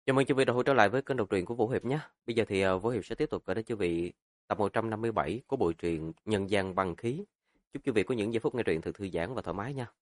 Chào mừng quý vị đã quay trở lại với kênh đọc truyện của Vũ Hiệp nhé. Bây giờ thì Vũ Hiệp sẽ tiếp tục gửi đến quý vị tập 157 của bộ truyện Nhân gian băng khí. Chúc quý vị có những giây phút nghe truyện thật thư giãn và thoải mái nha.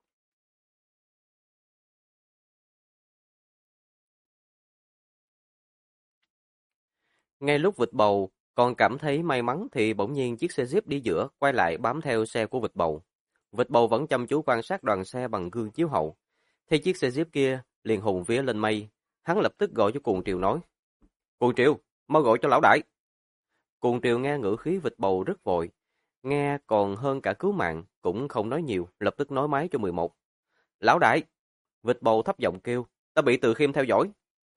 Ngay lúc vịt bầu còn cảm thấy may mắn thì bỗng nhiên chiếc xe Jeep đi giữa quay lại bám theo xe của vịt bầu. Vịt bầu vẫn chăm chú quan sát đoàn xe bằng gương chiếu hậu. Thấy chiếc xe Jeep kia liền hùng vía lên mây, hắn lập tức gọi cho Cuồng Triều nói: "Cuồng Triều, mau gọi cho lão đại." Cuồng Triều nghe ngữ khí vịt bầu rất vội, nghe còn hơn cả cứu mạng, cũng không nói nhiều, lập tức nói máy cho 11. "Lão đại!" Vịt bầu thấp giọng kêu, "Ta bị Từ Khiêm theo dõi."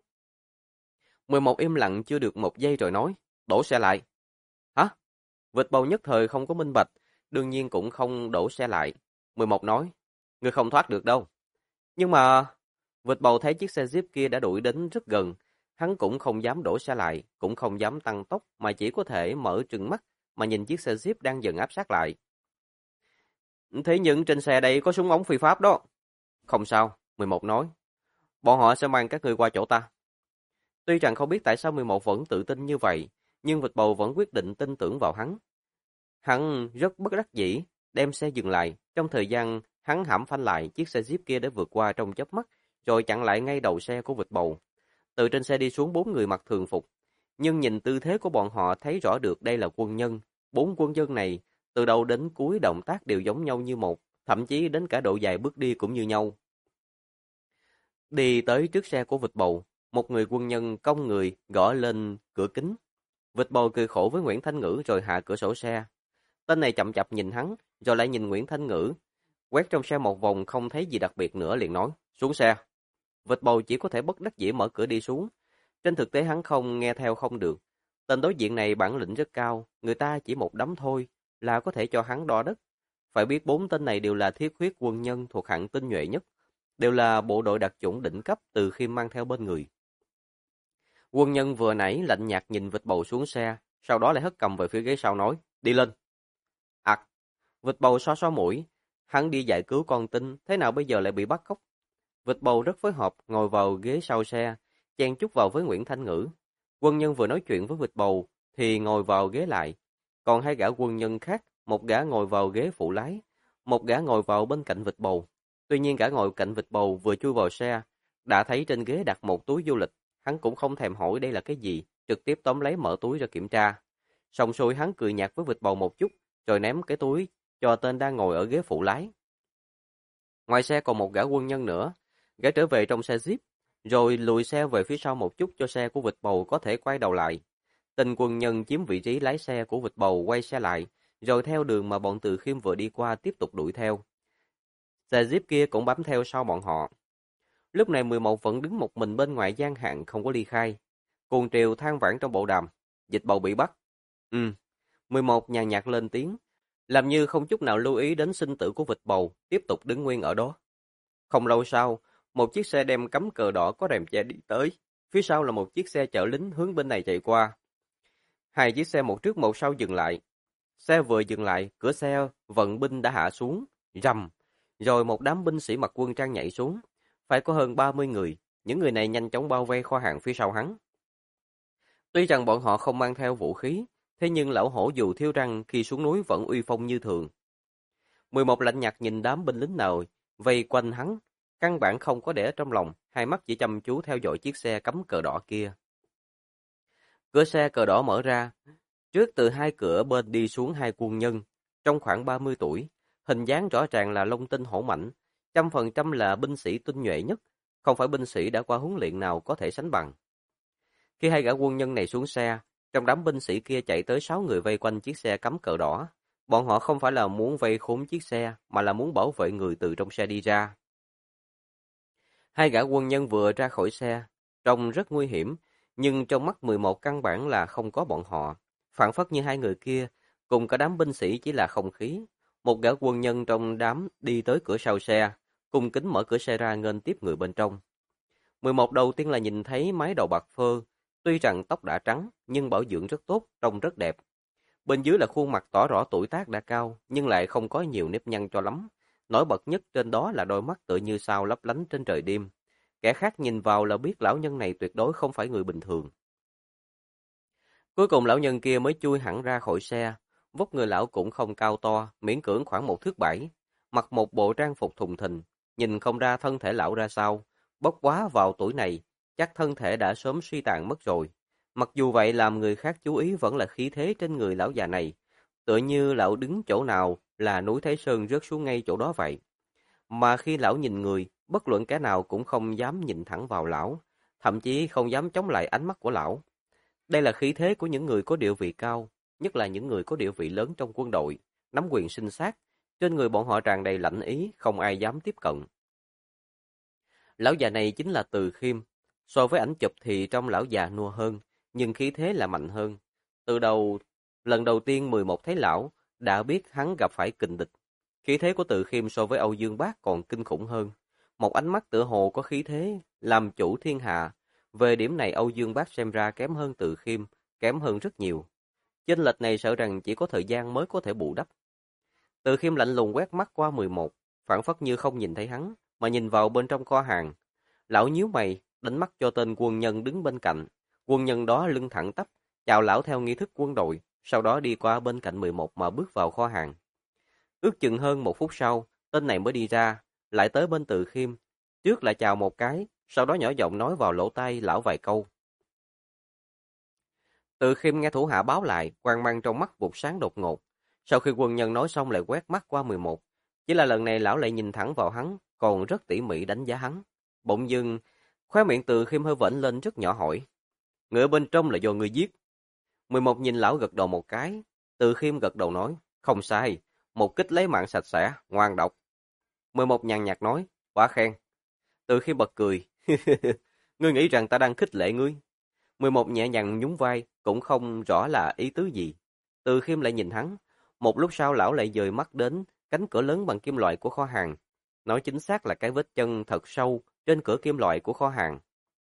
11 im lặng chưa được một giây rồi nói, "Đổ xe lại." "Hả?" Vịt bầu nhất thời không có minh bạch, đương nhiên cũng không đổ xe lại. 11 nói, "Ngươi không thoát được đâu." Nhưng mà vịt bầu thấy chiếc xe Jeep kia đã đuổi đến rất gần, hắn cũng không dám đổ xe lại, cũng không dám tăng tốc mà chỉ có thể mở trừng mắt mà nhìn chiếc xe Jeep đang dần áp sát lại. "Thế nhưng trên xe đây có súng ống phi pháp đó." "Không sao," 11 nói, "bọn họ sẽ mang các ngươi qua chỗ ta." Tuy rằng không biết tại sao 11 vẫn tự tin như vậy, nhưng vịt bầu vẫn quyết định tin tưởng vào hắn. Hắn rất bất đắc dĩ, đem xe dừng lại. Trong thời gian hắn hãm phanh lại, chiếc xe Jeep kia đã vượt qua trong chớp mắt, rồi chặn lại ngay đầu xe của vịt bầu. Từ trên xe đi xuống 4 người mặc thường phục, nhưng nhìn tư thế của bọn họ thấy rõ được đây là quân nhân. 4 quân nhân này, từ đầu đến cuối động tác đều giống nhau như một, thậm chí đến cả độ dài bước đi cũng như nhau. Đi tới trước xe của vịt bầu, một người quân nhân cong người gõ lên cửa kính. Vịt bầu cười khổ với Nguyễn Thanh Ngữ rồi hạ cửa sổ xe. Tên này chậm chạp nhìn hắn, rồi lại nhìn Nguyễn Thanh Ngữ. Quét trong xe một vòng không thấy gì đặc biệt nữa liền nói, xuống xe. Vịt bầu chỉ có thể bất đắc dĩ mở cửa đi xuống. Trên thực tế hắn không nghe theo không được. Tên đối diện này bản lĩnh rất cao, người ta chỉ một đấm thôi là có thể cho hắn đo đất. Phải biết 4 tên này đều là thiết huyết quân nhân thuộc hạng tinh nhuệ nhất, đều là bộ đội đặc chủng đỉnh cấp từ khi mang theo bên người. Quân nhân vừa nãy lạnh nhạt nhìn vịt bầu xuống xe, sau đó lại hất cầm về phía ghế sau nói, đi lên. Ặc, vịt bầu xoa xoa mũi, hắn đi giải cứu con tin, thế nào bây giờ lại bị bắt cóc. Vịt bầu rất phối hợp, ngồi vào ghế sau xe, chen chúc vào với Nguyễn Thanh Ngữ. Quân nhân vừa nói chuyện với vịt bầu, thì ngồi vào ghế lại. Còn hai gã quân nhân khác, một gã ngồi vào ghế phụ lái, một gã ngồi vào bên cạnh vịt bầu. Tuy nhiên gã ngồi cạnh vịt bầu vừa chui vào xe, đã thấy trên ghế đặt một túi du lịch. Hắn cũng không thèm hỏi đây là cái gì, trực tiếp tóm lấy mở túi ra kiểm tra. Xong xuôi hắn cười nhạt với vịt bầu một chút, rồi ném cái túi cho tên đang ngồi ở ghế phụ lái. Ngoài xe còn một gã quân nhân nữa, gã trở về trong xe Jeep, rồi lùi xe về phía sau một chút cho xe của vịt bầu có thể quay đầu lại. Tên quân nhân chiếm vị trí lái xe của vịt bầu quay xe lại, rồi theo đường mà bọn Từ Khiêm vừa đi qua tiếp tục đuổi theo. Xe Jeep kia cũng bám theo sau bọn họ. Lúc này 11 vẫn đứng một mình bên ngoài gian hạn không có ly khai. Cuồng Triều than vãn trong bộ đàm, vịt bầu bị bắt. 11 nhàn nhạt lên tiếng, làm như không chút nào lưu ý đến sinh tử của vịt bầu, tiếp tục đứng nguyên ở đó. Không lâu sau, một chiếc xe đem cắm cờ đỏ có rèm che đi tới, phía sau là một chiếc xe chở lính hướng bên này chạy qua. Hai chiếc xe một trước một sau dừng lại. Xe vừa dừng lại, cửa xe vận binh đã hạ xuống, rầm, rồi một đám binh sĩ mặc quân trang nhảy xuống. Phải có hơn 30 người, những người này nhanh chóng bao vây kho hàng phía sau hắn. Tuy rằng bọn họ không mang theo vũ khí, thế nhưng lão hổ dù thiếu răng khi xuống núi vẫn uy phong như thường. 11 lạnh nhạt nhìn đám binh lính nào vây quanh hắn, căn bản không có để ở trong lòng, hai mắt chỉ chăm chú theo dõi chiếc xe cắm cờ đỏ kia. Cửa xe cờ đỏ mở ra, trước từ hai cửa bên đi xuống hai quân nhân, trong khoảng 30 tuổi, hình dáng rõ ràng là long tinh hổ mãnh, 100% là binh sĩ tinh nhuệ nhất, không phải binh sĩ đã qua huấn luyện nào có thể sánh bằng. Khi hai gã quân nhân này xuống xe, trong đám binh sĩ kia chạy tới 6 người vây quanh chiếc xe cắm cờ đỏ. Bọn họ không phải là muốn vây khốn chiếc xe, mà là muốn bảo vệ người từ trong xe đi ra. Hai gã quân nhân vừa ra khỏi xe, trông rất nguy hiểm, nhưng trong mắt 11 căn bản là không có bọn họ. Phản phất như hai người kia, cùng cả đám binh sĩ chỉ là không khí. Một gã quân nhân trong đám đi tới cửa sau xe, cung kính mở cửa xe ra nghênh tiếp người bên trong. 11 đầu tiên là nhìn thấy mái đầu bạc phơ, tuy rằng tóc đã trắng, nhưng bảo dưỡng rất tốt, trông rất đẹp. Bên dưới là khuôn mặt tỏ rõ tuổi tác đã cao, nhưng lại không có nhiều nếp nhăn cho lắm. Nổi bật nhất trên đó là đôi mắt tựa như sao lấp lánh trên trời đêm. kẻ khác nhìn vào là biết lão nhân này tuyệt đối không phải người bình thường. Cuối cùng lão nhân kia mới chui hẳn ra khỏi xe, vóc người lão cũng không cao to, miễn cưỡng khoảng 1 thước 7, mặc một bộ trang phục thùng thình, nhìn không ra thân thể lão ra sao, bốc quá vào tuổi này, chắc thân thể đã sớm suy tàn mất rồi. Mặc dù vậy làm người khác chú ý vẫn là khí thế trên người lão già này, tựa như lão đứng chỗ nào là núi Thái Sơn rớt xuống ngay chỗ đó vậy. Mà khi lão nhìn người, bất luận kẻ nào cũng không dám nhìn thẳng vào lão, thậm chí không dám chống lại ánh mắt của lão. Đây là khí thế của những người có địa vị cao, nhất là những người có địa vị lớn trong quân đội, nắm quyền sinh sát, trên người bọn họ tràn đầy lạnh ý, không ai dám tiếp cận. Lão già này chính là Từ Khiêm, so với ảnh chụp thì trông lão già nua hơn, nhưng khí thế là mạnh hơn. Lần đầu tiên 11 thấy lão, đã biết hắn gặp phải kình địch. Khí thế của Từ Khiêm so với Âu Dương Bác còn kinh khủng hơn. Một ánh mắt tựa hồ có khí thế, làm chủ thiên hạ. Về điểm này Âu Dương Bác xem ra kém hơn Từ Khiêm, kém hơn rất nhiều. Chênh lệch này sợ rằng chỉ có thời gian mới có thể bù đắp. Từ Khiêm lạnh lùng quét mắt qua 11, phảng phất như không nhìn thấy hắn, mà nhìn vào bên trong kho hàng. Lão nhíu mày, đánh mắt cho tên quân nhân đứng bên cạnh. Quân nhân đó lưng thẳng tắp, chào lão theo nghi thức quân đội, sau đó đi qua bên cạnh 11 mà bước vào kho hàng. Ước chừng hơn 1 phút sau, tên này mới đi ra, lại tới bên Từ Khiêm. Trước là chào một cái, sau đó nhỏ giọng nói vào lỗ tai lão vài câu. Từ Khiêm nghe thủ hạ báo lại, quang mang trong mắt vụt sáng đột ngột. Sau khi quân nhân nói xong lại quét mắt qua 11. Chỉ là lần này lão lại nhìn thẳng vào hắn, còn rất tỉ mỉ đánh giá hắn. Bỗng dưng, khóe miệng Từ Khiêm hơi vểnh lên rất nhỏ hỏi. Người ở bên trong là do người giết. 11 nhìn lão gật đầu một cái. Từ Khiêm gật đầu nói. Không sai, một kích lấy mạng sạch sẽ, ngoan độc. 11 nhàn nhạt nói. Quá khen. Từ Khiêm bật cười. Ngươi nghĩ rằng ta đang khích lệ ngươi. 11 nhẹ nhàng nhún vai, cũng không rõ là ý tứ gì. Từ Khiêm lại nhìn hắn. Một lúc sau lão lại dời mắt đến cánh cửa lớn bằng kim loại của kho hàng. Nói chính xác là cái vết chân thật sâu trên cửa kim loại của kho hàng.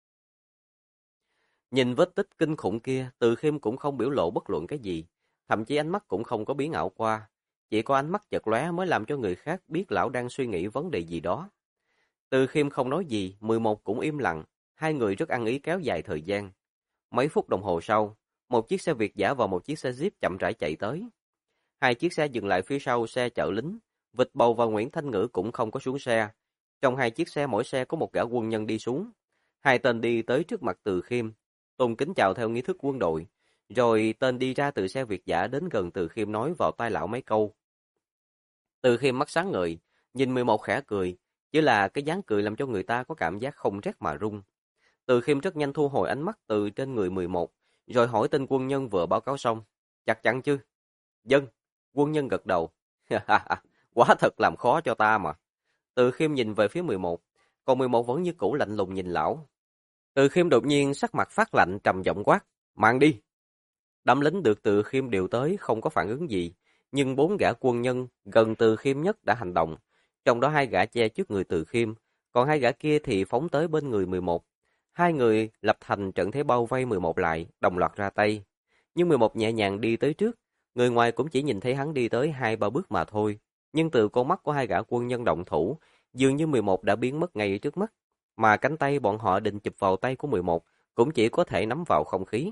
Nhìn vết tích kinh khủng kia, Từ Khiêm cũng không biểu lộ bất luận cái gì, thậm chí ánh mắt cũng không có biến ảo qua. Chỉ có ánh mắt chợt lóe mới làm cho người khác biết lão đang suy nghĩ vấn đề gì đó. Từ Khiêm không nói gì, 11 cũng im lặng, hai người rất ăn ý kéo dài thời gian. Mấy phút đồng hồ sau, một chiếc xe Việt dã và một chiếc xe Jeep chậm rãi chạy tới. Hai chiếc xe dừng lại phía sau xe chở lính, Vịt Bầu và Nguyễn Thanh Ngữ cũng không có xuống xe. Trong hai chiếc xe mỗi xe có một gã quân nhân đi xuống. Hai tên đi tới trước mặt Từ Khiêm, tôn kính chào theo nghi thức quân đội. Rồi tên đi ra từ xe Việt dã đến gần Từ Khiêm nói vào tai lão mấy câu. Từ Khiêm mắt sáng ngời, nhìn 11 khẽ cười, chỉ là cái dáng cười làm cho người ta có cảm giác không rét mà run. Từ Khiêm rất nhanh thu hồi ánh mắt từ trên người 11, rồi hỏi tên quân nhân vừa báo cáo xong. Chắc chắn chứ? Dân. Quân nhân gật đầu. Quá thật làm khó cho ta mà. Từ Khiêm nhìn về phía 11, còn 11 vẫn như cũ lạnh lùng nhìn lão. Từ Khiêm đột nhiên sắc mặt phát lạnh trầm giọng quát. Mang đi. Đám lính được Từ Khiêm điều tới không có phản ứng gì, nhưng 4 gã quân nhân gần Từ Khiêm nhất đã hành động. Trong đó 2 gã che trước người Từ Khiêm, còn 2 gã kia thì phóng tới bên người 11. Hai người lập thành trận thế bao vây 11 lại, đồng loạt ra tay. Nhưng 11 nhẹ nhàng đi tới trước, người ngoài cũng chỉ nhìn thấy hắn đi tới 2-3 bước mà thôi. Nhưng từ con mắt của 2 gã quân nhân động thủ, dường như 11 đã biến mất ngay trước mắt, mà cánh tay bọn họ định chụp vào tay của 11 cũng chỉ có thể nắm vào không khí.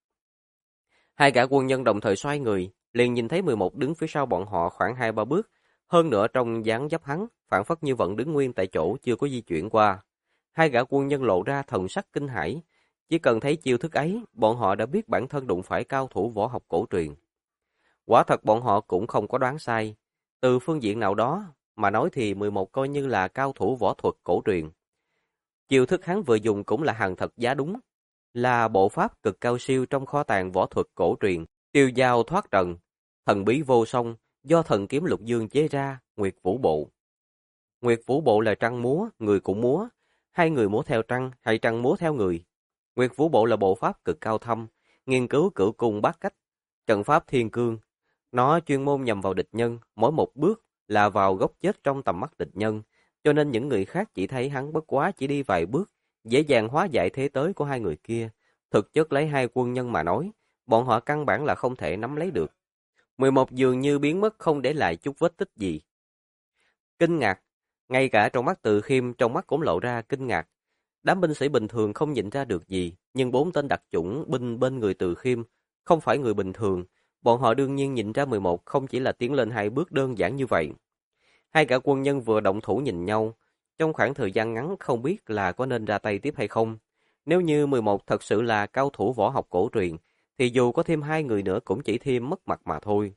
2 gã quân nhân đồng thời xoay người, liền nhìn thấy 11 đứng phía sau bọn họ khoảng 2-3 bước, hơn nữa trong dáng dấp hắn, phản phất như vẫn đứng nguyên tại chỗ chưa có di chuyển qua. 2 gã quân nhân lộ ra thần sắc kinh hãi, chỉ cần thấy chiêu thức ấy, bọn họ đã biết bản thân đụng phải cao thủ võ học cổ truyền. Quả thật bọn họ cũng không có đoán sai, từ phương diện nào đó mà nói thì 11 coi như là cao thủ võ thuật cổ truyền. Chiêu thức hắn vừa dùng cũng là hàng thật giá đúng, là bộ pháp cực cao siêu trong kho tàng võ thuật cổ truyền, tiêu dao thoát trần, thần bí vô song, do thần kiếm Lục Dương chế ra, Nguyệt Vũ Bộ. Nguyệt Vũ Bộ là trăng múa, người cũng múa, hai người múa theo trăng hay trăng múa theo người. Nguyệt Vũ Bộ là bộ pháp cực cao thâm, nghiên cứu cửu cung bát cách, trận pháp thiên cương. Nó chuyên môn nhằm vào địch nhân, mỗi một bước là vào góc chết trong tầm mắt địch nhân, cho nên những người khác chỉ thấy hắn bất quá chỉ đi vài bước, dễ dàng hóa giải thế tới của hai người kia. Thực chất lấy hai quân nhân mà nói, bọn họ căn bản là không thể nắm lấy được. 11 dường như biến mất không để lại chút vết tích gì. Kinh ngạc, ngay cả trong mắt Từ Khiêm trong mắt cũng lộ ra kinh ngạc. Đám binh sĩ bình thường không nhìn ra được gì, nhưng 4 tên đặc chủng binh bên người Từ Khiêm không phải người bình thường. Bọn họ đương nhiên nhìn ra 11 không chỉ là tiến lên 2 bước đơn giản như vậy. Hai gã quân nhân vừa động thủ nhìn nhau, trong khoảng thời gian ngắn không biết là có nên ra tay tiếp hay không. Nếu như 11 thật sự là cao thủ võ học cổ truyền, thì dù có thêm 2 người nữa cũng chỉ thêm mất mặt mà thôi.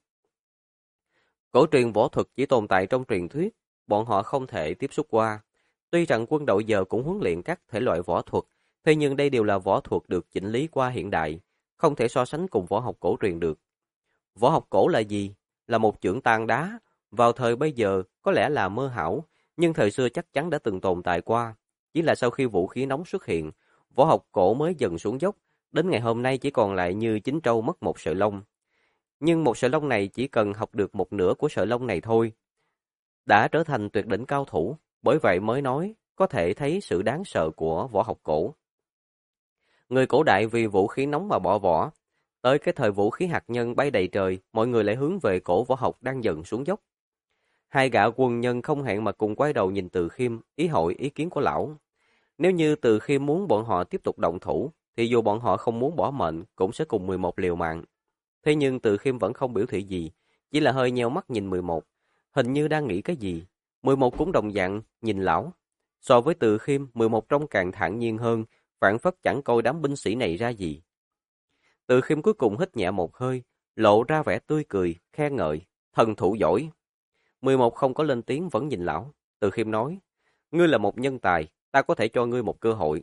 Cổ truyền võ thuật chỉ tồn tại trong truyền thuyết, bọn họ không thể tiếp xúc qua. Tuy rằng quân đội giờ cũng huấn luyện các thể loại võ thuật, thế nhưng đây đều là võ thuật được chỉnh lý qua hiện đại, không thể so sánh cùng võ học cổ truyền được. Võ học cổ là gì? Là một chưởng tàn đá, vào thời bây giờ có lẽ là mơ hão, nhưng thời xưa chắc chắn đã từng tồn tại qua. Chỉ là sau khi vũ khí nóng xuất hiện, võ học cổ mới dần xuống dốc, đến ngày hôm nay chỉ còn lại như chín trâu mất một sợi lông. Nhưng một sợi lông này chỉ cần học được một nửa của sợi lông này thôi, đã trở thành tuyệt đỉnh cao thủ, bởi vậy mới nói có thể thấy sự đáng sợ của võ học cổ. Người cổ đại vì vũ khí nóng mà bỏ võ, tới cái thời vũ khí hạt nhân bay đầy trời, mọi người lại hướng về cổ võ học đang dần xuống dốc. Hai gã quân nhân không hẹn mà cùng quay đầu nhìn Từ Khiêm, ý hội ý kiến của lão. Nếu như Từ Khiêm muốn bọn họ tiếp tục động thủ, thì dù bọn họ không muốn bỏ mệnh, cũng sẽ cùng 11 liều mạng. Thế nhưng Từ Khiêm vẫn không biểu thị gì, chỉ là hơi nheo mắt nhìn 11, hình như đang nghĩ cái gì. 11 cũng đồng dạng nhìn lão. So với Từ Khiêm, 11 trông càng thản nhiên hơn, phảng phất chẳng coi đám binh sĩ này ra gì. Từ Khiêm cuối cùng hít nhẹ một hơi, lộ ra vẻ tươi cười, khen ngợi, thần thủ giỏi. 11 không có lên tiếng vẫn nhìn lão. Từ Khiêm nói, ngươi là một nhân tài, ta có thể cho ngươi một cơ hội.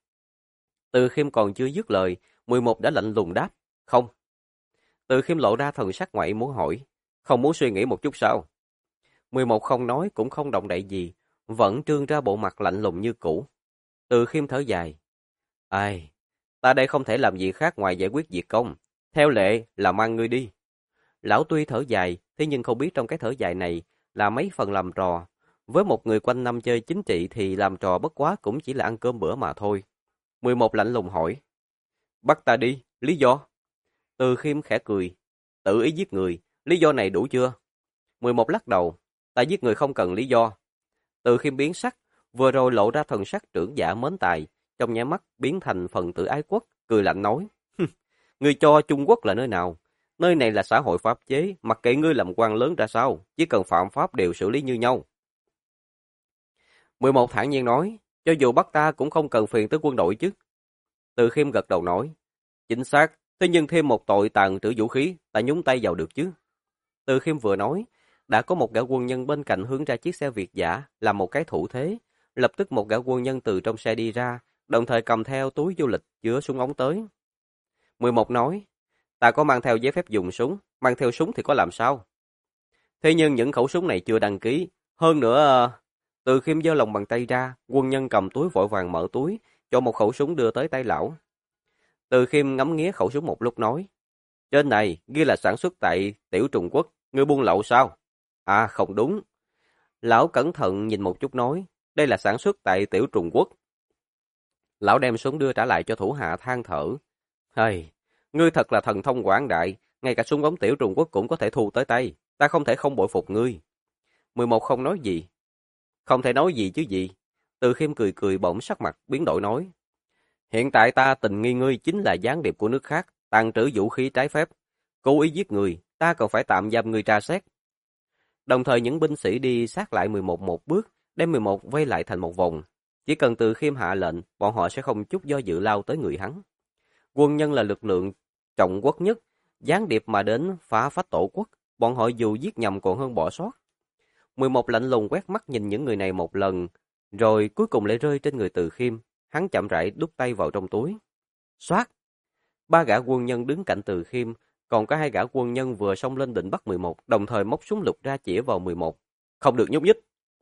Từ Khiêm còn chưa dứt lời, 11 đã lạnh lùng đáp, không. Từ Khiêm lộ ra thần sắc ngoại muốn hỏi, không muốn suy nghĩ một chút sao? 11 không nói cũng không động đậy gì, vẫn trương ra bộ mặt lạnh lùng như cũ. Từ Khiêm thở dài, ai, ta đây không thể làm gì khác ngoài giải quyết việc công, theo lệ là mang ngươi đi. Lão tuy thở dài, thế nhưng không biết trong cái thở dài này là mấy phần làm trò. Với một người quanh năm chơi chính trị thì làm trò bất quá cũng chỉ là ăn cơm bữa mà thôi. 11 lạnh lùng hỏi, bắt ta đi, lý do? Từ Khiêm khẽ cười, tự ý giết người, lý do này đủ chưa? 11 lắc đầu, ta giết người không cần lý do. Từ Khiêm biến sắc, vừa rồi lộ ra thần sắc trưởng giả mến tài, trong nháy mắt biến thành phần tử ái quốc, cười lạnh nói, ngươi cho Trung Quốc là nơi nào? Nơi này là xã hội pháp chế, mặc kệ ngươi làm quan lớn ra sao, chỉ cần phạm pháp đều xử lý như nhau. 11 thản nhiên nói, cho dù bắt ta cũng không cần phiền tới quân đội chứ. Từ Khiêm gật đầu nói, chính xác, thế nhưng thêm một tội tàng trữ vũ khí, ta nhúng tay vào được chứ. Từ Khiêm vừa nói, đã có một gã quân nhân bên cạnh hướng ra chiếc xe Việt dã làm một cái thủ thế, lập tức một gã quân nhân từ trong xe đi ra, đồng thời cầm theo túi du lịch chứa súng ống tới. 11 nói, ta có mang theo giấy phép dùng súng, mang theo súng thì có làm sao? Thế nhưng những khẩu súng này chưa đăng ký, hơn nữa... Từ Khiêm giơ lòng bàn tay ra, quân nhân cầm túi vội vàng mở túi, cho một khẩu súng đưa tới tay lão. Từ Khiêm ngắm nghía khẩu súng một lúc nói, trên này ghi là sản xuất tại Tiểu Trung Quốc, ngươi buôn lậu sao? À không đúng. Lão cẩn thận nhìn một chút nói, đây là sản xuất tại Tiểu Trung Quốc. Lão đem súng đưa trả lại cho thủ hạ than thở. Hây, ngươi thật là thần thông quảng đại, ngay cả súng ống Tiểu Trung Quốc cũng có thể thu tới tay, ta không thể không bội phục ngươi. 11 không nói gì. Không thể nói gì chứ gì. Từ Khiêm cười cười bỗng sắc mặt biến đổi nói. Hiện tại ta tình nghi ngươi chính là gián điệp của nước khác, tàng trữ vũ khí trái phép, cố ý giết người, ta còn phải tạm giam ngươi tra xét. Đồng thời những binh sĩ đi sát lại 11 một bước, đem 11 vây lại thành một vòng. Chỉ cần Từ Khiêm hạ lệnh, bọn họ sẽ không chút do dự lao tới người hắn. Quân nhân là lực lượng trọng quốc nhất, gián điệp mà đến phá phách tổ quốc, bọn họ dù giết nhầm còn hơn bỏ sót. 11 lạnh lùng quét mắt nhìn những người này một lần, rồi cuối cùng lại rơi trên người Từ Khiêm. Hắn chậm rãi đút tay vào trong túi. Xoát! 3 gã quân nhân đứng cạnh Từ Khiêm, còn có 2 gã quân nhân vừa xông lên định bắt 11, đồng thời móc súng lục ra chĩa vào 11. Không được nhúc nhích!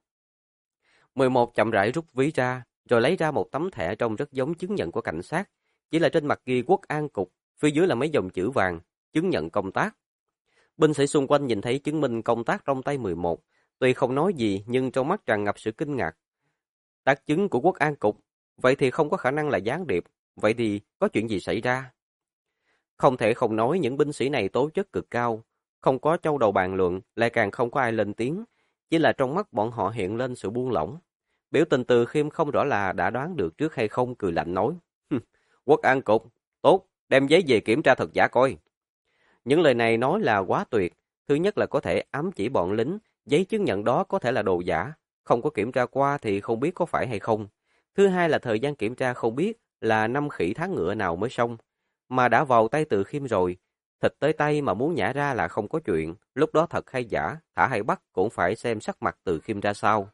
11 chậm rãi rút ví ra, rồi lấy ra một tấm thẻ trông rất giống chứng nhận của cảnh sát. Chỉ là trên mặt ghi Quốc An Cục, phía dưới là mấy dòng chữ vàng, chứng nhận công tác. Binh sĩ xung quanh nhìn thấy chứng minh công tác trong tay 11, tuy không nói gì nhưng trong mắt tràn ngập sự kinh ngạc. Tác chứng của Quốc An Cục, vậy thì không có khả năng là gián điệp, vậy thì có chuyện gì xảy ra? Không thể không nói những binh sĩ này tố chất cực cao, không có châu đầu bàn luận, lại càng không có ai lên tiếng, chỉ là trong mắt bọn họ hiện lên sự buông lỏng. Biểu tình Từ Khiêm không rõ là đã đoán được trước hay không, cười lạnh nói. Quốc an cục, tốt, đem giấy về kiểm tra thật giả coi. Những lời này nói là quá tuyệt. Thứ nhất là có thể ám chỉ bọn lính, giấy chứng nhận đó có thể là đồ giả, không có kiểm tra qua thì không biết có phải hay không. Thứ hai là thời gian kiểm tra không biết là năm khỉ tháng ngựa nào mới xong, mà đã vào tay Từ Khiêm rồi. Thịt tới tay mà muốn nhả ra là không có chuyện, lúc đó thật hay giả, thả hay bắt cũng phải xem sắc mặt Từ Khiêm ra sao.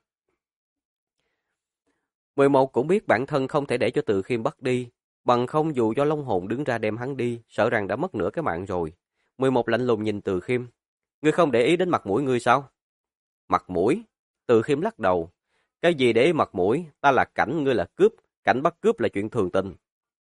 11 cũng biết bản thân không thể để cho Từ Khiêm bắt đi, bằng không dù do Long Hồn đứng ra đem hắn đi, sợ rằng đã mất nửa cái mạng rồi. 11 lạnh lùng nhìn Từ Khiêm. Ngươi không để ý đến mặt mũi ngươi sao? Mặt mũi? Từ Khiêm lắc đầu. Cái gì để ý mặt mũi? Ta là cảnh, ngươi là cướp. Cảnh bắt cướp là chuyện thường tình.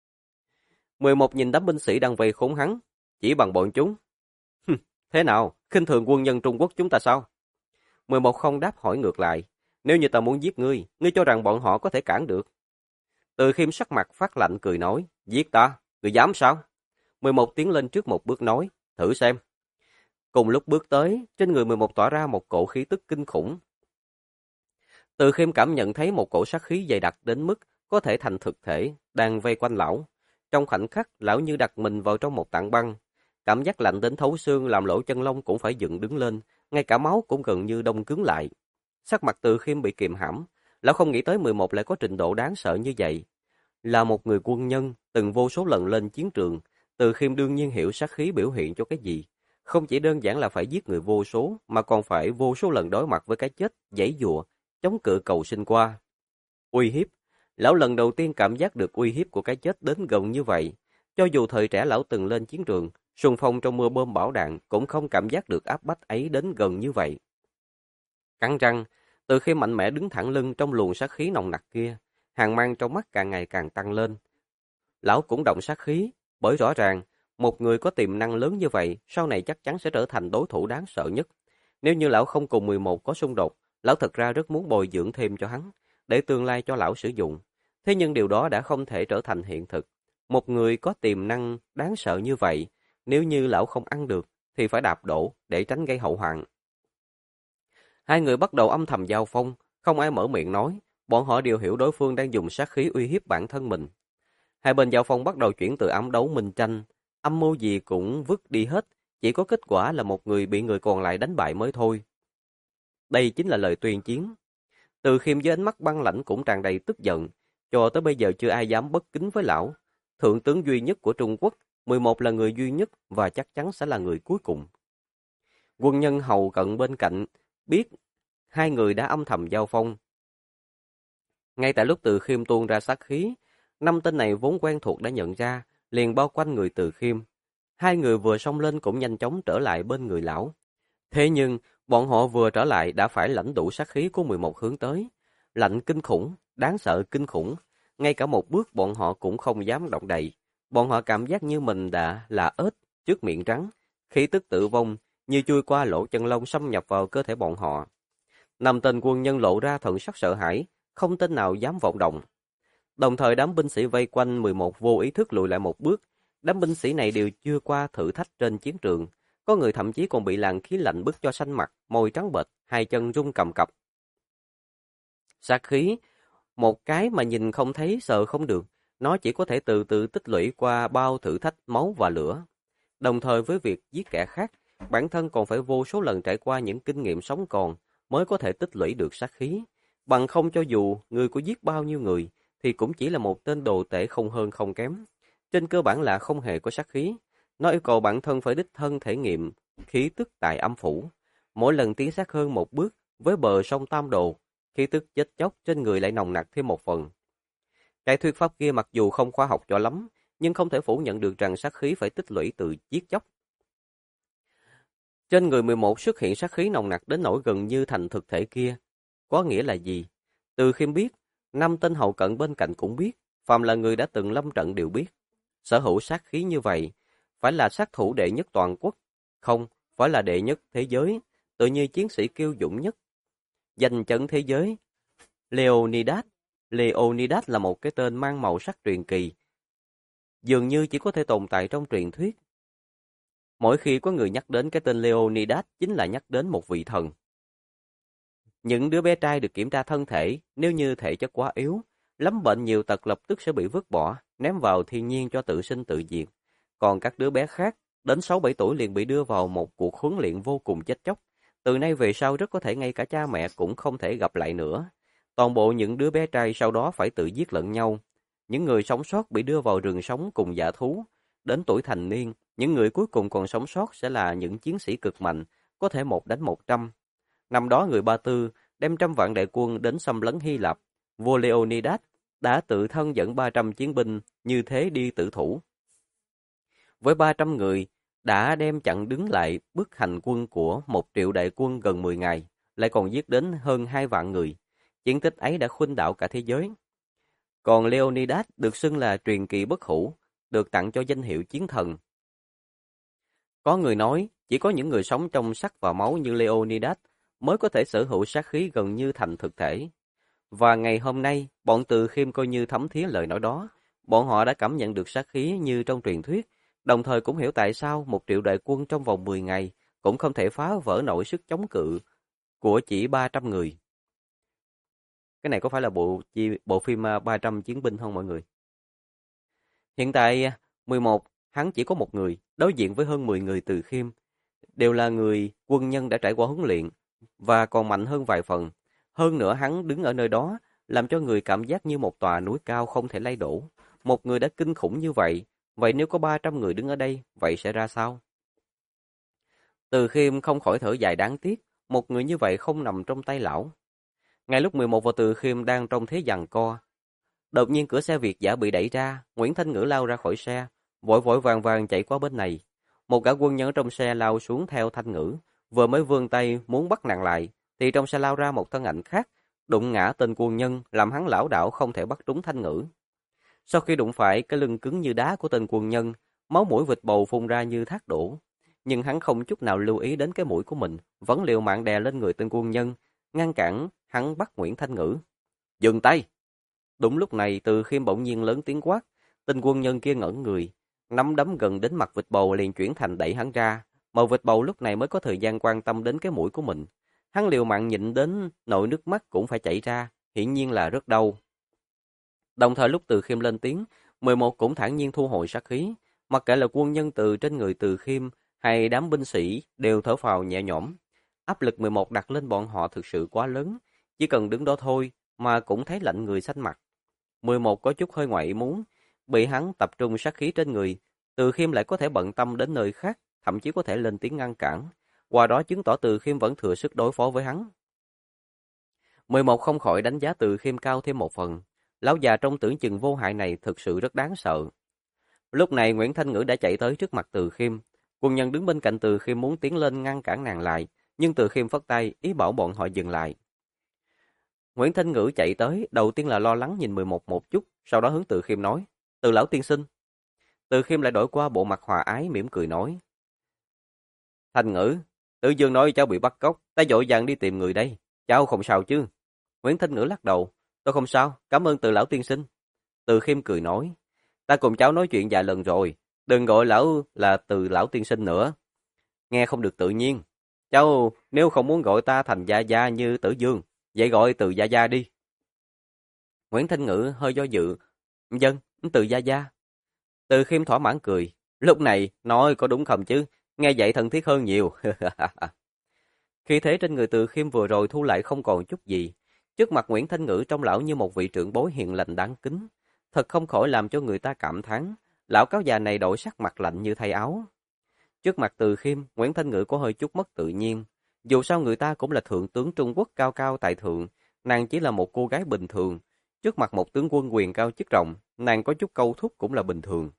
11 nhìn đám binh sĩ đang vây khốn hắn. Chỉ bằng bọn chúng. Thế nào? Khinh thường quân nhân Trung Quốc chúng ta sao? 11 không đáp hỏi ngược lại. Nếu như ta muốn giết ngươi, ngươi cho rằng bọn họ có thể cản được? Từ Khiêm sắc mặt phát lạnh cười nói. Giết ta? Ngươi dám sao? 11 tiến lên trước một bước nói. Thử xem. Cùng lúc bước tới, trên người 11 tỏa ra một cổ khí tức kinh khủng. Từ Khiêm cảm nhận thấy một cổ sát khí dày đặc đến mức có thể thành thực thể, đang vây quanh lão. Trong khoảnh khắc, lão như đặt mình vào trong một tảng băng. Cảm giác lạnh đến thấu xương làm lỗ chân lông cũng phải dựng đứng lên, ngay cả máu cũng gần như đông cứng lại. Sắc mặt Từ Khiêm bị kiềm hãm, lão không nghĩ tới 11 lại có trình độ đáng sợ như vậy. Là một người quân nhân, từng vô số lần lên chiến trường, Từ Khiêm đương nhiên hiểu sát khí biểu hiện cho cái gì. Không chỉ đơn giản là phải giết người vô số, mà còn phải vô số lần đối mặt với cái chết, giãy giụa, chống cự cầu sinh qua. Uy hiếp. Lão lần đầu tiên cảm giác được uy hiếp của cái chết đến gần như vậy. Cho dù thời trẻ lão từng lên chiến trường, xung phong trong mưa bom bão đạn cũng không cảm giác được áp bách ấy đến gần như vậy. Cắn răng, Từ khi mạnh mẽ đứng thẳng lưng trong luồng sát khí nồng nặc kia, hàn mang trong mắt càng ngày càng tăng lên. Lão cũng động sát khí, bởi rõ ràng, một người có tiềm năng lớn như vậy, sau này chắc chắn sẽ trở thành đối thủ đáng sợ nhất. Nếu như lão không cùng 11 có xung đột, lão thật ra rất muốn bồi dưỡng thêm cho hắn, để tương lai cho lão sử dụng. Thế nhưng điều đó đã không thể trở thành hiện thực. Một người có tiềm năng đáng sợ như vậy, nếu như lão không ăn được, thì phải đạp đổ để tránh gây hậu hoạn. Hai người bắt đầu âm thầm giao phong, không ai mở miệng nói, bọn họ đều hiểu đối phương đang dùng sát khí uy hiếp bản thân mình. Hai bên giao phong bắt đầu chuyển từ ám đấu minh tranh, âm mưu gì cũng vứt đi hết, chỉ có kết quả là một người bị người còn lại đánh bại mới thôi. Đây chính là lời tuyên chiến. Từ Khiêm với ánh mắt băng lãnh cũng tràn đầy tức giận, cho tới bây giờ chưa ai dám bất kính với lão. Thượng tướng duy nhất của Trung Quốc, 11 là người duy nhất và chắc chắn sẽ là người cuối cùng. Quân nhân hầu cận bên cạnh, biết hai người đã âm thầm giao phong. Ngay tại lúc Từ Khiêm tuôn ra sát khí, năm tên này vốn quen thuộc đã nhận ra, liền bao quanh người Từ Khiêm. Hai người vừa xông lên cũng nhanh chóng trở lại bên người lão. Thế nhưng, bọn họ vừa trở lại đã phải lãnh đủ sát khí của 11 hướng tới. Lạnh kinh khủng, đáng sợ kinh khủng. Ngay cả một bước bọn họ cũng không dám động đậy. Bọn họ cảm giác như mình đã là ếch trước miệng rắn. Khí tức tử vong như chui qua lỗ chân lông xâm nhập vào cơ thể bọn họ. Năm tên quân nhân lộ ra thần sắc sợ hãi, không tên nào dám vọng động. Đồng thời đám binh sĩ vây quanh 11 vô ý thức lùi lại một bước. Đám binh sĩ này đều chưa qua thử thách trên chiến trường. Có người thậm chí còn bị làn khí lạnh bức cho xanh mặt, môi trắng bệch, hai chân run cầm cập. Sát khí, một cái mà nhìn không thấy sờ không được, nó chỉ có thể từ từ tích lũy qua bao thử thách máu và lửa. Đồng thời với việc giết kẻ khác, bản thân còn phải vô số lần trải qua những kinh nghiệm sống còn mới có thể tích lũy được sát khí. Bằng không cho dù người có giết bao nhiêu người, thì cũng chỉ là một tên đồ tể không hơn không kém. Trên cơ bản là không hề có sát khí. Nó yêu cầu bản thân phải đích thân thể nghiệm khí tức tại âm phủ. Mỗi lần tiến sát hơn một bước với bờ sông Tam Đồ, khí tức chết chóc trên người lại nồng nặc thêm một phần. Cái thuyết pháp kia mặc dù không khoa học cho lắm, nhưng không thể phủ nhận được rằng sát khí phải tích lũy từ giết chóc. Trên người 11 xuất hiện sát khí nồng nặc đến nỗi gần như thành thực thể kia. Có nghĩa là gì? Từ Khiêm biết, năm tên hậu cận bên cạnh cũng biết, phàm là người đã từng lâm trận đều biết. Sở hữu sát khí như vậy, phải là sát thủ đệ nhất toàn quốc, không, phải là đệ nhất thế giới, tự như chiến sĩ kiêu dũng nhất. Giành trận thế giới, Leonidas. Leonidas là một cái tên mang màu sắc truyền kỳ. Dường như chỉ có thể tồn tại trong truyền thuyết. Mỗi khi có người nhắc đến cái tên Leonidas chính là nhắc đến một vị thần. Những đứa bé trai được kiểm tra thân thể, nếu như thể chất quá yếu, lắm bệnh nhiều tật lập tức sẽ bị vứt bỏ, ném vào thiên nhiên cho tự sinh tự diệt. Còn các đứa bé khác, đến 6-7 tuổi liền bị đưa vào một cuộc huấn luyện vô cùng chết chóc. Từ nay về sau rất có thể ngay cả cha mẹ cũng không thể gặp lại nữa. Toàn bộ những đứa bé trai sau đó phải tự giết lẫn nhau. Những người sống sót bị đưa vào rừng sống cùng dã thú. Đến tuổi thành niên, những người cuối cùng còn sống sót sẽ là những chiến sĩ cực mạnh, có thể 1 đánh 100. Năm đó người Ba Tư đem 100 vạn đại quân đến xâm lấn Hy Lạp. Vua Leonidas đã tự thân dẫn 300 chiến binh như thế đi tử thủ. Với 300 người, đã đem chặn đứng lại bước hành quân của 1 triệu đại quân gần 10 ngày, lại còn giết đến hơn 2 vạn người. Chiến tích ấy đã khuynh đảo cả thế giới. Còn Leonidas được xưng là truyền kỳ bất hủ, được tặng cho danh hiệu chiến thần. Có người nói, chỉ có những người sống trong sắc và máu như Leonidas mới có thể sở hữu sát khí gần như thành thực thể. Và ngày hôm nay, bọn Từ Khiêm coi như thấm thía lời nói đó. Bọn họ đã cảm nhận được sát khí như trong truyền thuyết, đồng thời cũng hiểu tại sao 1 triệu đại quân trong vòng 10 ngày cũng không thể phá vỡ nổi sức chống cự của chỉ 300 người. Cái này có phải là bộ phim 300 chiến binh không mọi người? Hiện tại 11, hắn chỉ có 1 người, đối diện với hơn 10 người Từ Khiêm, đều là người quân nhân đã trải qua huấn luyện và còn mạnh hơn vài phần. Hơn nữa hắn đứng ở nơi đó, làm cho người cảm giác như một tòa núi cao không thể lay đổ. Một người đã kinh khủng như vậy, vậy nếu có 300 người đứng ở đây, vậy sẽ ra sao? Từ Khiêm không khỏi thở dài đáng tiếc, một người như vậy không nằm trong tay lão. Ngay lúc 11 và Từ Khiêm đang trong thế giằng co, đột nhiên cửa xe Việt dã bị đẩy ra, Nguyễn Thanh Ngữ lao ra khỏi xe, vội vội vàng vàng chạy qua bên này. Một gã quân nhân ở trong xe lao xuống theo Thanh Ngữ, vừa mới vươn tay muốn bắt nàng lại, thì trong xe lao ra một thân ảnh khác, đụng ngã tên quân nhân, làm hắn lảo đảo không thể bắt trúng Thanh Ngữ. Sau khi đụng phải cái lưng cứng như đá của tên quân nhân, máu mũi vịt bầu phun ra như thác đổ. Nhưng hắn không chút nào lưu ý đến cái mũi của mình, vẫn liều mạng đè lên người tên quân nhân, ngăn cản hắn bắt Nguyễn Thanh Ngữ. Dừng tay! Đúng lúc này Từ Khiêm bỗng nhiên lớn tiếng quát, tên quân nhân kia ngẩn người, nắm đấm gần đến mặt vịt bầu liền chuyển thành đẩy hắn ra. Mà vịt bầu lúc này mới có thời gian quan tâm đến cái mũi của mình. Hắn liều mạng nhịn đến nỗi nước mắt cũng phải chảy ra, hiển nhiên là rất đau. Đồng thời lúc Từ Khiêm lên tiếng, 11 cũng thản nhiên thu hồi sát khí, mặc kệ là quân nhân từ trên người Từ Khiêm hay đám binh sĩ đều thở phào nhẹ nhõm. Áp lực 11 đặt lên bọn họ thực sự quá lớn, chỉ cần đứng đó thôi mà cũng thấy lạnh người xanh mặt. 11 có chút hơi ngoại ý muốn, bị hắn tập trung sát khí trên người, Từ Khiêm lại có thể bận tâm đến nơi khác, thậm chí có thể lên tiếng ngăn cản, qua đó chứng tỏ Từ Khiêm vẫn thừa sức đối phó với hắn. 11 không khỏi đánh giá Từ Khiêm cao thêm một phần, lão già trong tưởng chừng vô hại này thực sự rất đáng sợ. Lúc này Nguyễn Thanh Ngữ đã chạy tới trước mặt Từ Khiêm, quân nhân đứng bên cạnh Từ Khiêm muốn tiến lên ngăn cản nàng lại, nhưng Từ Khiêm phất tay, ý bảo bọn họ dừng lại. Nguyễn Thanh Ngữ chạy tới, đầu tiên là lo lắng nhìn 11 một chút, sau đó hướng Từ Khiêm nói, Từ lão tiên sinh. Từ Khiêm lại đổi qua bộ mặt hòa ái mỉm cười nói, Thanh Ngữ, Tự Dương nói cháu bị bắt cóc, ta vội vàng đi tìm người đây, cháu không sao chứ? Nguyễn Thanh Ngữ lắc đầu, tôi không sao, cảm ơn Từ lão tiên sinh. Từ Khiêm cười nói, ta cùng cháu nói chuyện vài lần rồi, đừng gọi lão là Từ lão tiên sinh nữa, nghe không được tự nhiên. Cháu nếu không muốn gọi ta thành Gia Gia như Tử Dương, vậy gọi Từ Gia Gia đi. Nguyễn Thanh Ngữ hơi do dự, dân, Từ Gia Gia. Từ Khiêm thỏa mãn cười, lúc này nói có đúng không chứ, nghe vậy thân thiết hơn nhiều. Khi thế trên người Từ Khiêm vừa rồi thu lại không còn chút gì, trước mặt Nguyễn Thanh Ngữ trong lão như một vị trưởng bối hiền lành đáng kính, thật không khỏi làm cho người ta cảm thán, lão cáo già này đổi sắc mặt lạnh như thay áo. Trước mặt Từ Khiêm, Nguyễn Thanh Ngữ có hơi chút mất tự nhiên, dù sao người ta cũng là thượng tướng Trung Quốc cao cao tại thượng, nàng chỉ là một cô gái bình thường, trước mặt một tướng quân quyền cao chức trọng, nàng có chút câu thúc cũng là bình thường.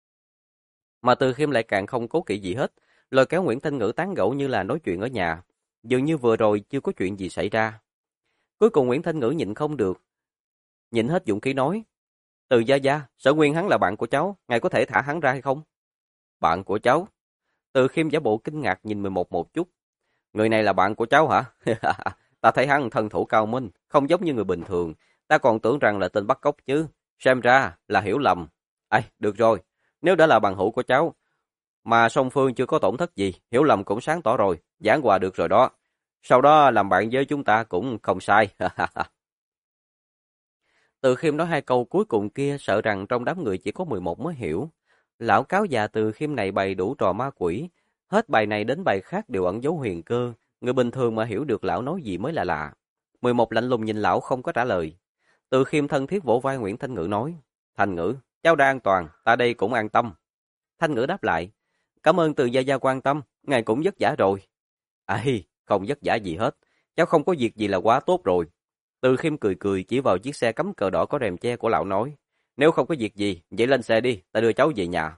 Mà Từ Khiêm lại càng không cố kỵ gì hết, lôi kéo Nguyễn Thanh Ngữ tán gẫu như là nói chuyện ở nhà, dường như vừa rồi chưa có chuyện gì xảy ra. Cuối cùng Nguyễn Thanh Ngữ nhịn không được, nhịn hết dũng khí nói, Từ Gia Gia, Sở Nguyên hắn là bạn của cháu, ngài có thể thả hắn ra hay không? Bạn của cháu? Từ Khiêm giả bộ kinh ngạc nhìn 11 một chút. Người này là bạn của cháu hả? Ta thấy hắn thân thủ cao minh, không giống như người bình thường, ta còn tưởng rằng là tên bắt cóc chứ, xem ra là hiểu lầm. Ây, được rồi, nếu đã là bằng hữu của cháu, mà song phương chưa có tổn thất gì, hiểu lầm cũng sáng tỏ rồi, giảng hòa được rồi đó. Sau đó làm bạn với chúng ta cũng không sai. Từ Khiêm nói hai câu cuối cùng kia sợ rằng trong đám người chỉ có 11 mới hiểu. Lão cáo già Từ Khiêm này bày đủ trò ma quỷ, hết bài này đến bài khác đều ẩn dấu huyền cơ, người bình thường mà hiểu được lão nói gì mới là lạ. 11 lạnh lùng nhìn lão không có trả lời. Từ Khiêm thân thiết vỗ vai Nguyễn Thanh Ngữ nói, Thanh Ngữ, cháu đã an toàn, ta đây cũng an tâm. Thanh Ngữ đáp lại, cảm ơn Từ gia gia quan tâm, ngài cũng vất vả rồi. Ai, không vất vả gì hết, cháu không có việc gì là quá tốt rồi. Từ Khiêm cười cười chỉ vào chiếc xe cắm cờ đỏ có rèm che của lão nói, nếu không có việc gì, vậy lên xe đi, ta đưa cháu về nhà.